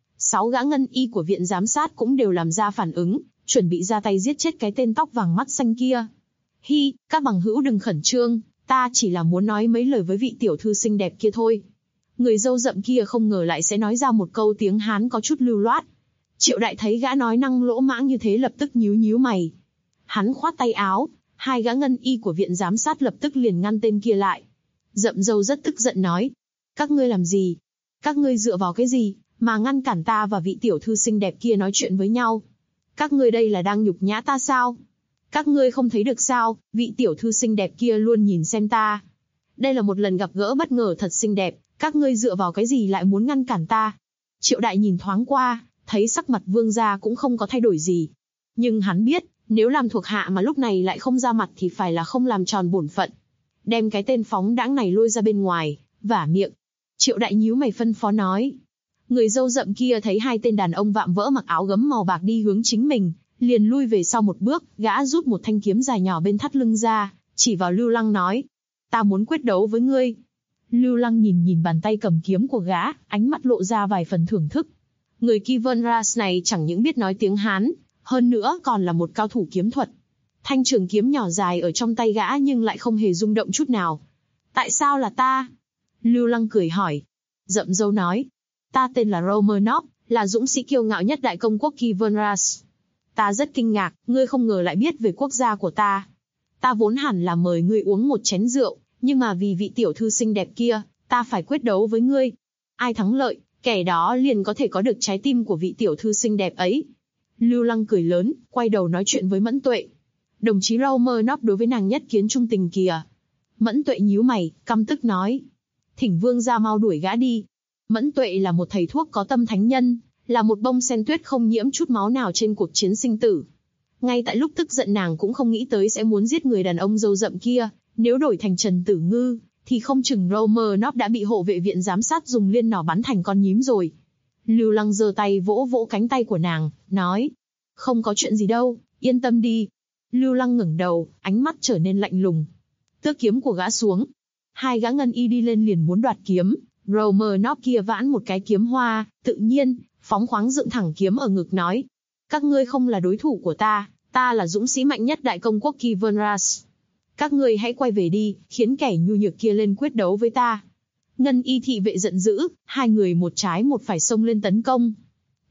6 gã ngân y của viện giám sát cũng đều làm ra phản ứng, chuẩn bị ra tay giết chết cái tên tóc vàng mắt xanh kia. Hi, các bằng hữu đừng khẩn trương, ta chỉ là muốn nói mấy lời với vị tiểu thư xinh đẹp kia thôi. Người râu rậm kia không ngờ lại sẽ nói ra một câu tiếng Hán có chút lưu loát. Triệu Đại thấy gã nói năng lỗ mãng như thế lập tức nhíu nhíu mày. Hắn khoát tay áo, 2 gã ngân y của viện giám sát lập tức liền ngăn tên kia lại. Rậm râu rất tức giận nói. Các ngươi làm gì? Các ngươi dựa vào cái gì, mà ngăn cản ta và vị tiểu thư xinh đẹp kia nói chuyện với nhau? Các ngươi đây là đang nhục nhã ta sao? Các ngươi không thấy được sao, vị tiểu thư xinh đẹp kia luôn nhìn xem ta. Đây là một lần gặp gỡ bất ngờ thật xinh đẹp, các ngươi dựa vào cái gì lại muốn ngăn cản ta? Triệu Đại nhìn thoáng qua, thấy sắc mặt Vương gia cũng không có thay đổi gì. Nhưng hắn biết, nếu làm thuộc hạ mà lúc này lại không ra mặt thì phải là không làm tròn bổn phận. Đem cái tên phóng đãng này lôi ra bên ngoài, vả miệng. Triệu Đại nhíu mày phân phó nói. Người râu rậm kia thấy 2 tên đàn ông vạm vỡ mặc áo gấm màu bạc đi hướng chính mình, liền lui về sau một bước, gã rút một thanh kiếm dài nhỏ bên thắt lưng ra, chỉ vào Lưu Lăng nói. Ta muốn quyết đấu với ngươi. Lưu Lăng nhìn bàn tay cầm kiếm của gã, ánh mắt lộ ra vài phần thưởng thức. Người Kivernras này chẳng những biết nói tiếng Hán, hơn nữa còn là một cao thủ kiếm thuật. Thanh trường kiếm nhỏ dài ở trong tay gã nhưng lại không hề rung động chút nào. Tại sao là ta? Lưu Lăng cười hỏi. Rậm râu nói. Ta tên là Romanov, là dũng sĩ kiêu ngạo nhất đại công quốc Kivernras. Ta rất kinh ngạc, ngươi không ngờ lại biết về quốc gia của ta. Ta vốn hẳn là mời ngươi uống một chén rượu, nhưng mà vì vị tiểu thư xinh đẹp kia, ta phải quyết đấu với ngươi. Ai thắng lợi, kẻ đó liền có thể có được trái tim của vị tiểu thư xinh đẹp ấy. Lưu Lăng cười lớn, quay đầu nói chuyện với Mẫn Tuệ. Đồng chí Romanov đối với nàng nhất kiến trung tình kìa. Mẫn Tuệ nhíu mày, căm tức nói. Thỉnh Vương gia mau đuổi gã đi. Mẫn Tuệ là một thầy thuốc có tâm thánh nhân, là một bông sen tuyết không nhiễm chút máu nào trên cuộc chiến sinh tử. Ngay tại lúc tức giận nàng cũng không nghĩ tới sẽ muốn giết người đàn ông râu rậm kia, nếu đổi thành Trần Tử Ngư, thì không chừng Romanov đã bị hộ vệ viện giám sát dùng liên nỏ bắn thành con nhím rồi. Lưu Lăng giơ tay vỗ vỗ cánh tay của nàng, nói. Không có chuyện gì đâu, yên tâm đi. Lưu Lăng ngẩng đầu, ánh mắt trở nên lạnh lùng. Tước kiếm của gã xuống. 2 gã ngân y đi lên liền muốn đoạt kiếm. Romanov kia vãn một cái kiếm hoa, tự nhiên, phóng khoáng dựng thẳng kiếm ở ngực nói. Các ngươi không là đối thủ của ta, ta là dũng sĩ mạnh nhất đại công quốc Kivernras. Các ngươi hãy quay về đi, khiến kẻ nhu nhược kia lên quyết đấu với ta. Ngân y thị vệ giận dữ, 2 người một trái một phải xông lên tấn công.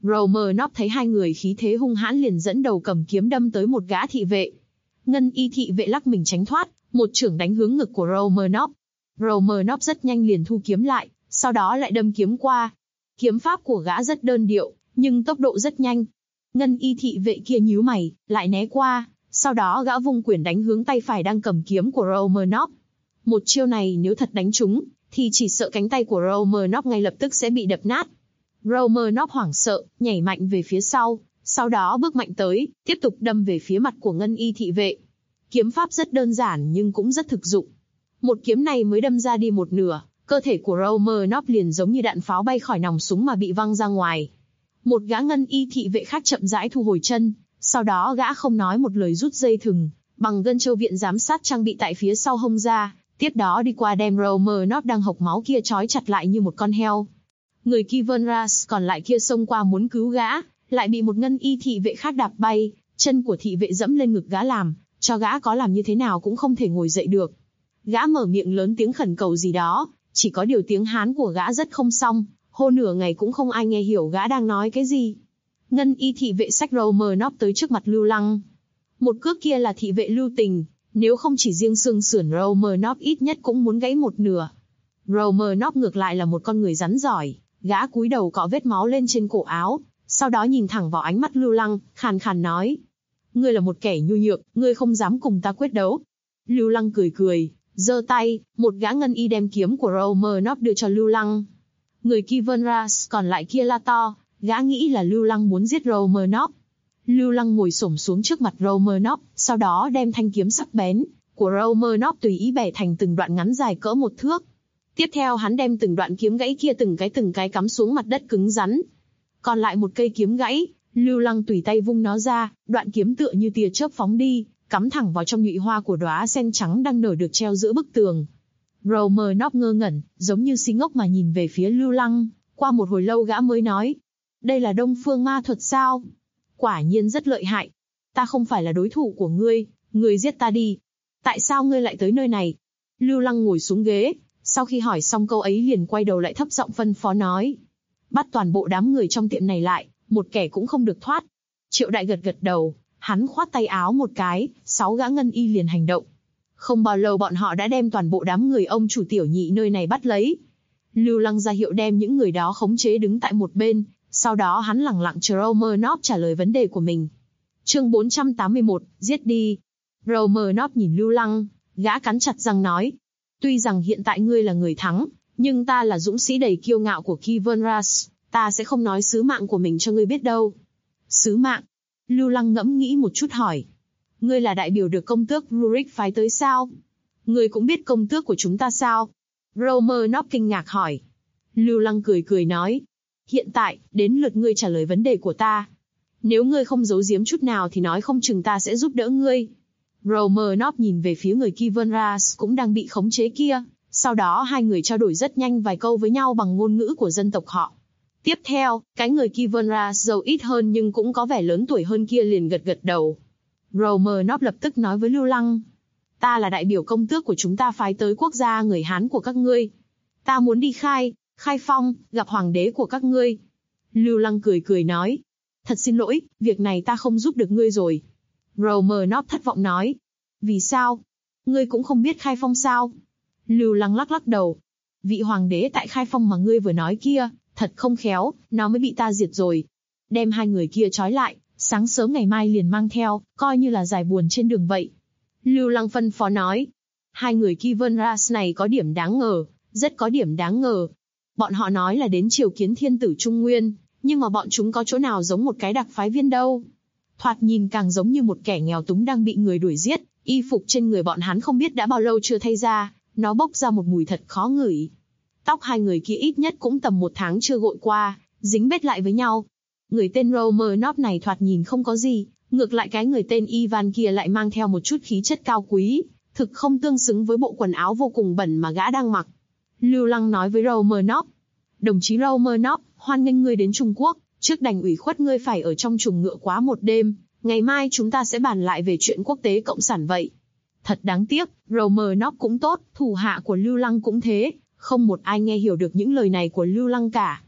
Romanov thấy hai người khí thế hung hãn liền dẫn đầu cầm kiếm đâm tới một gã thị vệ. Ngân y thị vệ lắc mình tránh thoát, một chưởng đánh hướng ngực của Romanov. Romanov rất nhanh liền thu kiếm lại, sau đó lại đâm kiếm qua. Kiếm pháp của gã rất đơn điệu, nhưng tốc độ rất nhanh. Ngân y thị vệ kia nhíu mày, lại né qua, sau đó gã vung quyền đánh hướng tay phải đang cầm kiếm của Romanov. Một chiêu này nếu thật đánh trúng, thì chỉ sợ cánh tay của Romanov ngay lập tức sẽ bị đập nát. Romanov hoảng sợ, nhảy mạnh về phía sau đó bước mạnh tới, tiếp tục đâm về phía mặt của ngân y thị vệ. Kiếm pháp rất đơn giản nhưng cũng rất thực dụng. Một kiếm này mới đâm ra đi một nửa, cơ thể của Romanov liền giống như đạn pháo bay khỏi nòng súng mà bị văng ra ngoài. Một gã ngân y thị vệ khác chậm rãi thu hồi chân, sau đó gã không nói một lời rút dây thừng, bằng gân châu viện giám sát trang bị tại phía sau hông ra, tiếp đó đi qua đem Romanov đang hộc máu kia trói chặt lại như một con heo. Người Kivonras còn lại kia xông qua muốn cứu gã, lại bị một ngân y thị vệ khác đạp bay, chân của thị vệ dẫm lên ngực gã làm, cho gã có làm như thế nào cũng không thể ngồi dậy được. Gã mở miệng lớn tiếng khẩn cầu gì đó, chỉ có điều tiếng Hán của gã rất không xong, hô nửa ngày cũng không ai nghe hiểu gã đang nói cái gì. Ngân y thị vệ xách Romanov tới trước mặt Lưu Lăng. Một cước kia là thị vệ lưu tình, nếu không chỉ riêng xương sườn Romanov ít nhất cũng muốn gãy một nửa. Romanov ngược lại là một con người rắn giỏi, gã cúi đầu cọ vết máu lên trên cổ áo, sau đó nhìn thẳng vào ánh mắt Lưu Lăng, khàn khàn nói: "Ngươi là một kẻ nhu nhược, ngươi không dám cùng ta quyết đấu." Lưu Lăng cười cười, giơ tay, một gã ngân y đem kiếm của Romanov đưa cho Lưu Lăng. Người Kivonras còn lại kia la to, gã nghĩ là Lưu Lăng muốn giết Romanov. Lưu Lăng ngồi xổm xuống trước mặt Romanov, sau đó đem thanh kiếm sắc bén của Romanov tùy ý bẻ thành từng đoạn ngắn dài cỡ một thước. Tiếp theo hắn đem từng đoạn kiếm gãy kia từng cái cắm xuống mặt đất cứng rắn. Còn lại một cây kiếm gãy, Lưu Lăng tùy tay vung nó ra, đoạn kiếm tựa như tia chớp phóng đi, cắm thẳng vào trong nhụy hoa của đóa sen trắng đang nở được treo giữa bức tường. Romanov ngơ ngẩn, giống như si ngốc mà nhìn về phía Lưu Lăng, qua một hồi lâu gã mới nói: "Đây là Đông Phương Ma thuật sao? Quả nhiên rất lợi hại. Ta không phải là đối thủ của ngươi, ngươi giết ta đi. Tại sao ngươi lại tới nơi này?" Lưu Lăng ngồi xuống ghế, sau khi hỏi xong câu ấy liền quay đầu lại thấp giọng phân phó nói: "Bắt toàn bộ đám người trong tiệm này lại, một kẻ cũng không được thoát." Triệu Đại gật gật đầu, hắn khoát tay áo một cái, 6 gã ngân y liền hành động. Không bao lâu bọn họ đã đem toàn bộ đám người ông chủ tiểu nhị nơi này bắt lấy. Lưu Lăng ra hiệu đem những người đó khống chế đứng tại một bên, sau đó hắn lẳng lặng chờ Romanov trả lời vấn đề của mình. Chương 481, giết đi. Romanov nhìn Lưu Lăng, gã cắn chặt răng nói: "Tuy rằng hiện tại ngươi là người thắng, nhưng ta là dũng sĩ đầy kiêu ngạo của Kivonras, ta sẽ không nói sứ mạng của mình cho ngươi biết đâu." Sứ mạng? Lưu Lăng ngẫm nghĩ một chút hỏi: "Ngươi là đại biểu được công tước Rurik phái tới sao? Ngươi cũng biết công tước của chúng ta sao?" Romanov kinh ngạc hỏi. Lưu Lăng cười cười nói: "Hiện tại, đến lượt ngươi trả lời vấn đề của ta. Nếu ngươi không giấu giếm chút nào thì nói không chừng ta sẽ giúp đỡ ngươi." Romanov nhìn về phía người Kivonras cũng đang bị khống chế kia, sau đó hai người trao đổi rất nhanh vài câu với nhau bằng ngôn ngữ của dân tộc họ. Tiếp theo, cái người Kivonras giàu ít hơn nhưng cũng có vẻ lớn tuổi hơn kia liền gật gật đầu. Romanov lập tức nói với Lưu Lăng: "Ta là đại biểu công tước của chúng ta phái tới quốc gia người Hán của các ngươi. Ta muốn đi Khai Phong, gặp hoàng đế của các ngươi." Lưu Lăng cười cười nói: "Thật xin lỗi, việc này ta không giúp được ngươi rồi." Romanov thất vọng nói: "Vì sao? Ngươi cũng không biết Khai Phong sao?" Lưu Lăng lắc lắc đầu: "Vị hoàng đế tại Khai Phong mà ngươi vừa nói kia, thật không khéo, nó mới bị ta diệt rồi." Đem hai người kia trói lại, sáng sớm ngày mai liền mang theo, coi như là giải buồn trên đường vậy. Lưu Lăng phân phó nói: "Hai người Kivonras này có điểm đáng ngờ, rất có điểm đáng ngờ. Bọn họ nói là đến triều kiến thiên tử Trung Nguyên, nhưng mà bọn chúng có chỗ nào giống một cái đặc phái viên đâu. Thoạt nhìn càng giống như một kẻ nghèo túng đang bị người đuổi giết, y phục trên người bọn hắn không biết đã bao lâu chưa thay ra, nó bốc ra một mùi thật khó ngửi. Tóc hai người kia ít nhất cũng tầm 1 tháng chưa gội qua, dính bết lại với nhau. Người tên Romanov này thoạt nhìn không có gì, ngược lại cái người tên Ivan kia lại mang theo một chút khí chất cao quý, thực không tương xứng với bộ quần áo vô cùng bẩn mà gã đang mặc." Lưu Lăng nói với Romanov: "Đồng chí Romanov, hoan nghênh ngươi đến Trung Quốc, trước đành ủy khuất ngươi phải ở trong chuồng ngựa quá một đêm, ngày mai chúng ta sẽ bàn lại về chuyện quốc tế cộng sản vậy." Thật đáng tiếc, Romanov cũng tốt, thủ hạ của Lưu Lăng cũng thế, không một ai nghe hiểu được những lời này của Lưu Lăng cả.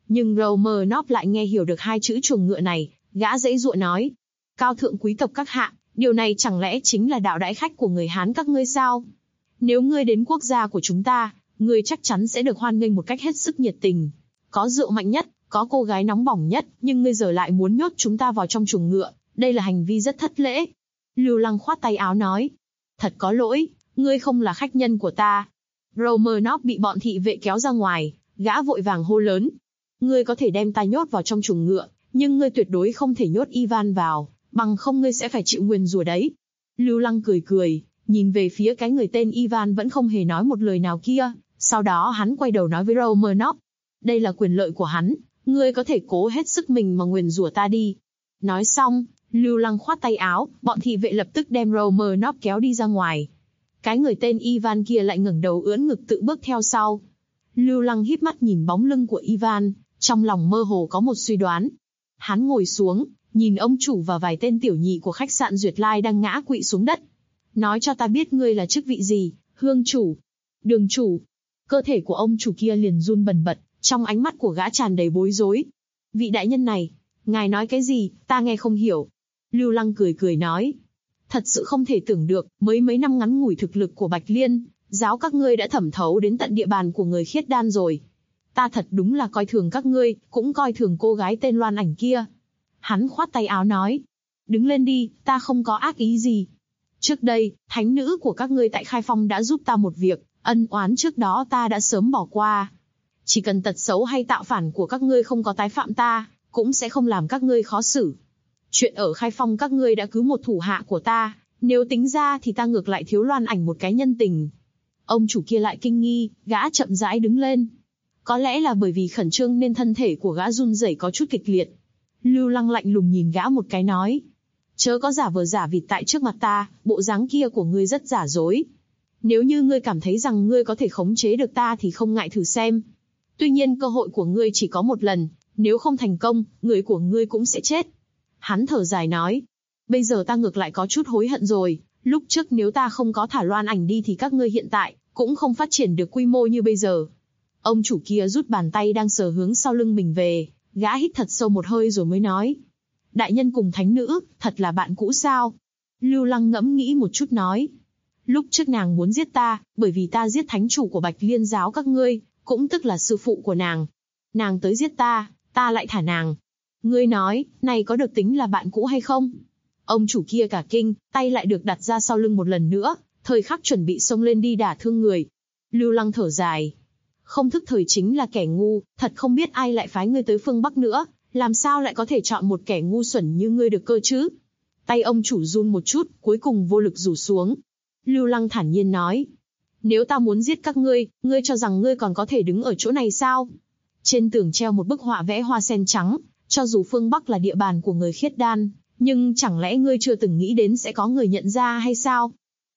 Nhưng Romanov lại nghe hiểu được hai chữ chuồng ngựa này, gã giãy giụa nói. Cao thượng quý tộc các hạ, điều này chẳng lẽ chính là đạo đãi khách của người Hán các ngươi sao? Nếu ngươi đến quốc gia của chúng ta, ngươi chắc chắn sẽ được hoan nghênh một cách hết sức nhiệt tình. Có rượu mạnh nhất, có cô gái nóng bỏng nhất, nhưng ngươi giờ lại muốn nhốt chúng ta vào trong chuồng ngựa, đây là hành vi rất thất lễ. Lưu Lăng khoát tay áo nói. Thật có lỗi, ngươi không là khách nhân của ta. Romanov bị bọn thị vệ kéo ra ngoài, gã vội vàng hô lớn. Ngươi có thể đem ta nhốt vào trong chuồng ngựa, nhưng ngươi tuyệt đối không thể nhốt Ivan vào, bằng không ngươi sẽ phải chịu nguyền rủa đấy. Lưu Lăng cười cười, nhìn về phía cái người tên Ivan vẫn không hề nói một lời nào kia, sau đó hắn quay đầu nói với Romanov. Đây là quyền lợi của hắn, ngươi có thể cố hết sức mình mà nguyền rủa ta đi. Nói xong, Lưu Lăng khoát tay áo, bọn thị vệ lập tức đem Romanov kéo đi ra ngoài. Cái người tên Ivan kia lại ngẩng đầu ưỡn ngực tự bước theo sau. Lưu Lăng híp mắt nhìn bóng lưng của Ivan, trong lòng mơ hồ có một suy đoán. Hắn ngồi xuống, nhìn ông chủ và vài tên tiểu nhị của khách sạn Duyệt Lai đang ngã quỵ xuống đất. Nói cho ta biết ngươi là chức vị gì, hương chủ, đường chủ. Cơ thể của ông chủ kia liền run bần bật, trong ánh mắt của gã tràn đầy bối rối. Vị đại nhân này, ngài nói cái gì, ta nghe không hiểu. Lưu Lăng cười cười nói. Thật sự không thể tưởng được, mấy năm ngắn ngủi thực lực của Bạch Liên, giáo các ngươi đã thẩm thấu đến tận địa bàn của người khiết đan rồi. Ta thật đúng là coi thường các ngươi, cũng coi thường cô gái tên Loan Ảnh kia. Hắn khoát tay áo nói. Đứng lên đi, ta không có ác ý gì. Trước đây, thánh nữ của các ngươi tại Khai Phong đã giúp ta một việc, ân oán trước đó ta đã sớm bỏ qua. Chỉ cần tật xấu hay tạo phản của các ngươi không có tái phạm ta, cũng sẽ không làm các ngươi khó xử. Chuyện ở Khai Phong các ngươi đã cứu một thủ hạ của ta, nếu tính ra thì ta ngược lại thiếu Loan Ảnh một cái nhân tình. Ông chủ kia lại kinh nghi, gã chậm rãi đứng lên. Có lẽ là bởi vì khẩn trương nên thân thể của gã run rẩy có chút kịch liệt. Lưu Lăng lạnh lùng nhìn gã một cái nói. Chớ có giả vờ giả vịt tại trước mặt ta, bộ dáng kia của ngươi rất giả dối. Nếu như ngươi cảm thấy rằng ngươi có thể khống chế được ta thì không ngại thử xem. Tuy nhiên cơ hội của ngươi chỉ có một lần, nếu không thành công, người của ngươi cũng sẽ chết. Hắn thở dài nói. Bây giờ ta ngược lại có chút hối hận rồi, lúc trước nếu ta không có thả Loan Ảnh đi thì các ngươi hiện tại cũng không phát triển được quy mô như bây giờ. Ông chủ kia rút bàn tay đang sờ hướng sau lưng mình về, gã hít thật sâu một hơi rồi mới nói. Đại nhân cùng thánh nữ, thật là bạn cũ sao? Lưu Lăng ngẫm nghĩ một chút nói. Lúc trước nàng muốn giết ta, bởi vì ta giết thánh chủ của Bạch Liên giáo các ngươi, cũng tức là sư phụ của nàng. Nàng tới giết ta, ta lại thả nàng. Ngươi nói, này có được tính là bạn cũ hay không? Ông chủ kia cả kinh, tay lại được đặt ra sau lưng một lần nữa, thời khắc chuẩn bị xông lên đi đả thương người. Lưu Lăng thở dài. Không thức thời chính là kẻ ngu, thật không biết ai lại phái ngươi tới phương Bắc nữa, làm sao lại có thể chọn một kẻ ngu xuẩn như ngươi được cơ chứ? Tay ông chủ run một chút, cuối cùng vô lực rủ xuống. Lưu Lăng thản nhiên nói. Nếu ta muốn giết các ngươi, ngươi cho rằng ngươi còn có thể đứng ở chỗ này sao? Trên tường treo một bức họa vẽ hoa sen trắng, cho dù phương Bắc là địa bàn của người khiết đan, nhưng chẳng lẽ ngươi chưa từng nghĩ đến sẽ có người nhận ra hay sao?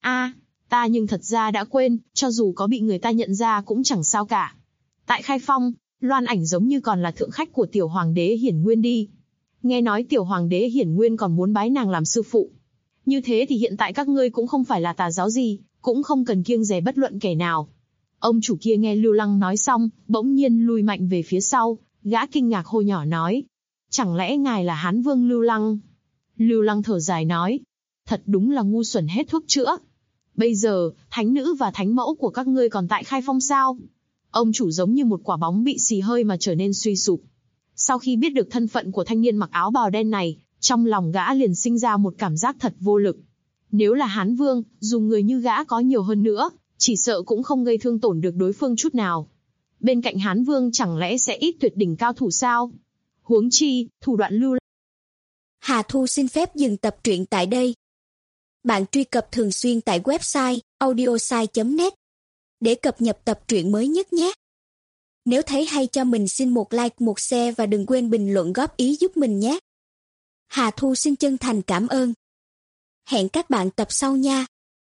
Ta nhưng thật ra đã quên, cho dù có bị người ta nhận ra cũng chẳng sao cả. Tại Khai Phong, Loan Ảnh giống như còn là thượng khách của tiểu hoàng đế Hiển Nguyên đi. Nghe nói tiểu hoàng đế Hiển Nguyên còn muốn bái nàng làm sư phụ. Như thế thì hiện tại các ngươi cũng không phải là tà giáo gì, cũng không cần kiêng dè bất luận kẻ nào. Ông chủ kia nghe Lưu Lăng nói xong, bỗng nhiên lùi mạnh về phía sau, gã kinh ngạc hô nhỏ nói. Chẳng lẽ ngài là Hán Vương Lưu Lăng? Lưu Lăng thở dài nói. Thật đúng là ngu xuẩn hết thuốc chữa. Bây giờ, thánh nữ và thánh mẫu của các ngươi còn tại Khai Phong sao? Ông chủ giống như một quả bóng bị xì hơi mà trở nên suy sụp. Sau khi biết được thân phận của thanh niên mặc áo bào đen này, trong lòng gã liền sinh ra một cảm giác thật vô lực. Nếu là Hán Vương, dù người như gã có nhiều hơn nữa, chỉ sợ cũng không gây thương tổn được đối phương chút nào. Bên cạnh Hán Vương chẳng lẽ sẽ ít tuyệt đỉnh cao thủ sao? Huống chi, thủ đoạn Lưu. Hà Thu xin phép dừng tập truyện tại đây. Bạn truy cập thường xuyên tại website audiosai.net để cập nhật tập truyện mới nhất nhé. Nếu thấy hay cho mình xin một like, một share và đừng quên bình luận góp ý giúp mình nhé. Hà Thu xin chân thành cảm ơn. Hẹn các bạn tập sau nha.